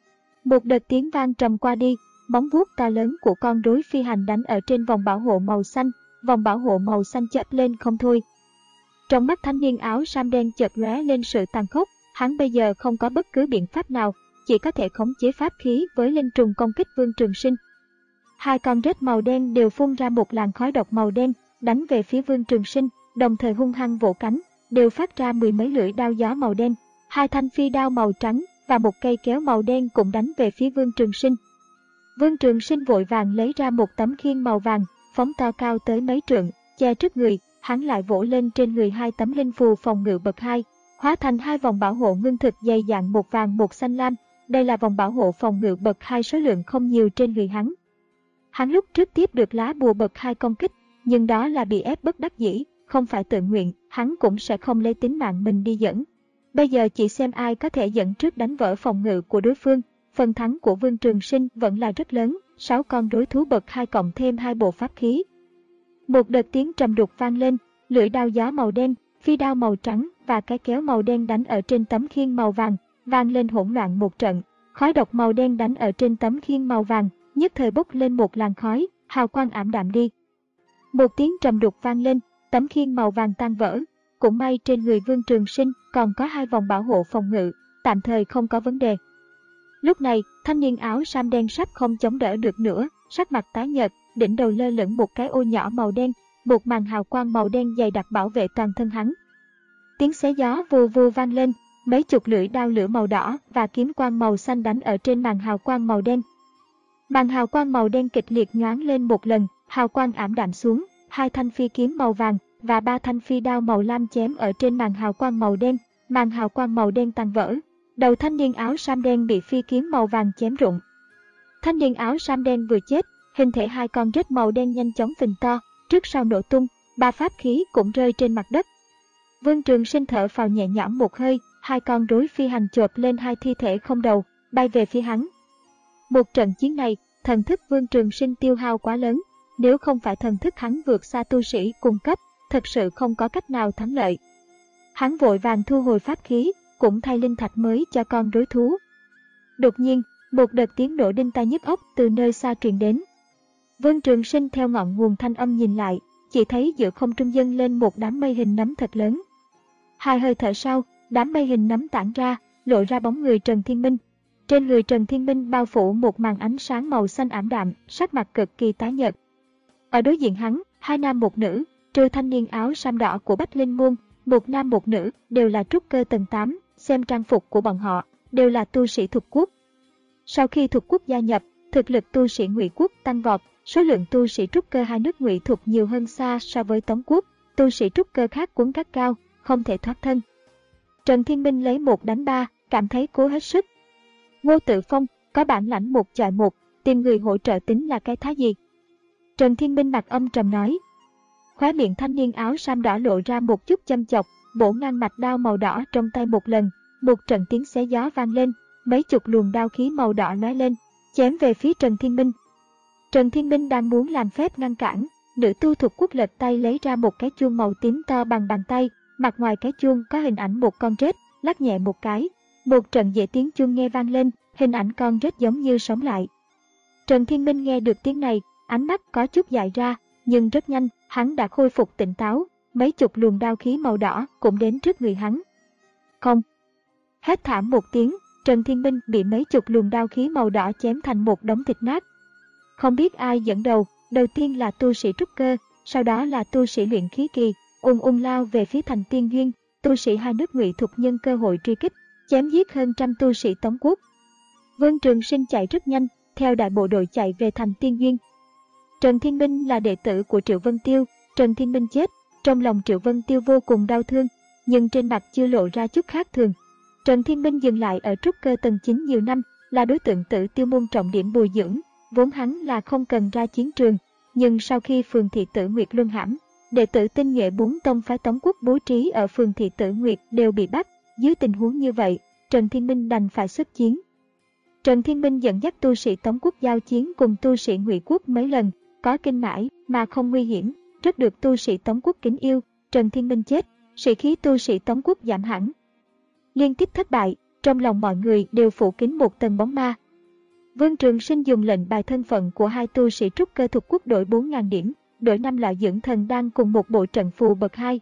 Một đợt tiếng vang trầm qua đi, móng vuốt to lớn của con rối phi hành đánh ở trên vòng bảo hộ màu xanh, vòng bảo hộ màu xanh chớp lên không thôi. Trong mắt thanh niên áo sam đen chợt lóe lên sự tàn khốc, hắn bây giờ không có bất cứ biện pháp nào, chỉ có thể khống chế pháp khí với linh trùng công kích Vương Trường Sinh. Hai con rết màu đen đều phun ra một làn khói độc màu đen, đánh về phía Vương Trường Sinh, đồng thời hung hăng vỗ cánh, đều phát ra mười mấy lưỡi đao gió màu đen. Hai thanh phi đao màu trắng và một cây kéo màu đen cũng đánh về phía Vương Trường Sinh. Vương Trường Sinh vội vàng lấy ra một tấm khiên màu vàng, phóng to cao tới mấy trượng, che trước người, hắn lại vỗ lên trên người hai tấm linh phù phòng ngự bậc hai, hóa thành hai vòng bảo hộ ngưng thực dày dặn, một vàng một xanh lam. Đây là vòng bảo hộ phòng ngự bậc hai số lượng không nhiều trên người hắn. Hắn lúc trước tiếp được lá bùa bậc hai công kích, nhưng đó là bị ép bất đắc dĩ, không phải tự nguyện, hắn cũng sẽ không lấy tính mạng mình đi dẫn. Bây giờ chỉ xem ai có thể dẫn trước đánh vỡ phòng ngự của đối phương, phần thắng của Vương Trường Sinh vẫn là rất lớn, sáu con đối thú bậc hai cộng thêm hai bộ pháp khí. Một đợt tiếng trầm đục vang lên, lưỡi đao gió màu đen, phi đao màu trắng và cái kéo màu đen đánh ở trên tấm khiên màu vàng, vang lên hỗn loạn một trận. Khói độc màu đen đánh ở trên tấm khiên màu vàng, nhất thời bốc lên một làn khói, hào quang ảm đạm đi. Một tiếng trầm đục vang lên, tấm khiên màu vàng tan vỡ. Cũng may trên người Vương Trường Sinh còn có hai vòng bảo hộ phòng ngự, tạm thời không có vấn đề. Lúc này, thanh niên áo sam đen sắp không chống đỡ được nữa, sắc mặt tái nhợt, đỉnh đầu lơ lửng một cái ô nhỏ màu đen, một màn hào quang màu đen dày đặc bảo vệ toàn thân hắn. Tiếng xé gió vù vù vang lên, mấy chục lưỡi đao lửa màu đỏ và kiếm quang màu xanh đánh ở trên màn hào quang màu đen. Màn hào quang màu đen kịch liệt nhoáng lên một lần, hào quang ảm đạm xuống, hai thanh phi kiếm màu vàng và ba thanh phi đao màu lam chém ở trên màn hào quang màu đen, màn hào quang màu đen tan vỡ. Đầu thanh niên áo sam đen bị phi kiếm màu vàng chém rụng. Thanh niên áo sam đen vừa chết, hình thể hai con rết màu đen nhanh chóng phình to, trước sau nổ tung, ba pháp khí cũng rơi trên mặt đất. Vương Trường Sinh thở phào nhẹ nhõm một hơi, hai con rối phi hành chộp lên hai thi thể không đầu, bay về phía hắn. Một trận chiến này, thần thức Vương Trường Sinh tiêu hao quá lớn, nếu không phải thần thức hắn vượt xa tu sĩ cùng cấp, thật sự không có cách nào thắng lợi. Hắn vội vàng thu hồi pháp khí, cũng thay linh thạch mới cho con rối thú. Đột nhiên, một đợt tiếng nổ đinh tai nhức óc từ nơi xa truyền đến. Vương Trường Sinh theo ngọn nguồn thanh âm nhìn lại, chỉ thấy giữa không trung dâng lên một đám mây hình nấm thật lớn. Hai hơi thở sau, đám mây hình nấm tản ra, lộ ra bóng người Trần Thiên Minh. Trên người Trần Thiên Minh bao phủ một màn ánh sáng màu xanh ảm đạm, sắc mặt cực kỳ tái nhợt. Ở đối diện hắn, hai nam một nữ, trừ thanh niên áo sam đỏ của Bách Linh Môn, một nam một nữ, đều là trúc cơ tầng tám, xem trang phục của bọn họ, đều là tu sĩ Thục Quốc. Sau khi Thục Quốc gia nhập, thực lực tu sĩ Ngụy Quốc tăng vọt, số lượng tu sĩ trúc cơ hai nước Ngụy Thục nhiều hơn xa so với Tống Quốc, tu sĩ trúc cơ khác cuốn cát cao, không thể thoát thân. Trần Thiên Minh lấy một đánh ba, cảm thấy cố hết sức. Ngô Tự Phong, có bản lãnh một chọi một, tìm người hỗ trợ tính là cái thá gì, Trần Thiên Minh mặt âm trầm nói. Khóe miệng thanh niên áo sam đỏ lộ ra một chút châm chọc, bổ ngang mạch đao màu đỏ trong tay một lần, một trận tiếng xé gió vang lên, mấy chục luồng đao khí màu đỏ lóe lên, chém về phía Trần Thiên Minh. Trần Thiên Minh đang muốn làm phép ngăn cản, nữ tu thuộc quốc lật tay lấy ra một cái chuông màu tím to bằng bàn tay, mặt ngoài cái chuông có hình ảnh một con rết, lắc nhẹ một cái, một trận dễ tiếng chuông nghe vang lên, hình ảnh con rết giống như sống lại. Trần Thiên Minh nghe được tiếng này, ánh mắt có chút dại ra, nhưng rất nhanh, hắn đã khôi phục tỉnh táo, mấy chục luồng đao khí màu đỏ cũng đến trước người hắn. Không! Hét thảm một tiếng, Trần Thiên Minh bị mấy chục luồng đao khí màu đỏ chém thành một đống thịt nát. Không biết ai dẫn đầu, đầu tiên là tu sĩ trúc cơ, sau đó là tu sĩ luyện khí kỳ, ung ung lao về phía thành Tiên Duyên, tu sĩ hai nước Ngụy Thục nhân cơ hội truy kích, chém giết hơn trăm tu sĩ Tống quốc. Vương Trường Sinh chạy rất nhanh, theo đại bộ đội chạy về thành Tiên Duyên. Trần Thiên Minh là đệ tử của Triệu Vân Tiêu, Trần Thiên Minh chết, trong lòng Triệu Vân Tiêu vô cùng đau thương, nhưng trên mặt chưa lộ ra chút khác thường. Trần Thiên Minh dừng lại ở trúc cơ tầng chín nhiều năm, là đối tượng Tử Tiêu môn trọng điểm bồi dưỡng, vốn hắn là không cần ra chiến trường, nhưng sau khi phường thị Tử Nguyệt luân hãm, đệ tử tinh nhuệ bốn tông phái Tống quốc bố trí ở phường thị Tử Nguyệt đều bị bắt, dưới tình huống như vậy, Trần Thiên Minh đành phải xuất chiến. Trần Thiên Minh dẫn dắt tu sĩ Tống quốc giao chiến cùng tu sĩ Ngụy quốc mấy lần, có kinh mãi mà không nguy hiểm, rất được tu sĩ Tống quốc kính yêu. Trần Thiên Minh chết, sĩ khí tu sĩ Tống quốc giảm hẳn. Liên tiếp thất bại, trong lòng mọi người đều phủ kín một tầng bóng ma. Vương Trường Sinh dùng lệnh bài thân phận của hai tu sĩ trúc cơ thuộc quốc đổi bốn nghìn điểm, đổi năm loại dưỡng thần đan cùng một bộ trận phù bậc hai.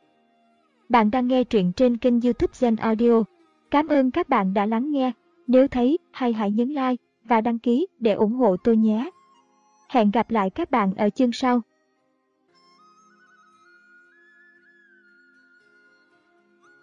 Bạn đang nghe truyện trên kênh YouTube Gen Audio. Cảm ơn các bạn đã lắng nghe. Nếu thấy hay hãy nhấn like và đăng ký để ủng hộ tôi nhé. Hẹn gặp lại các bạn ở chương sau.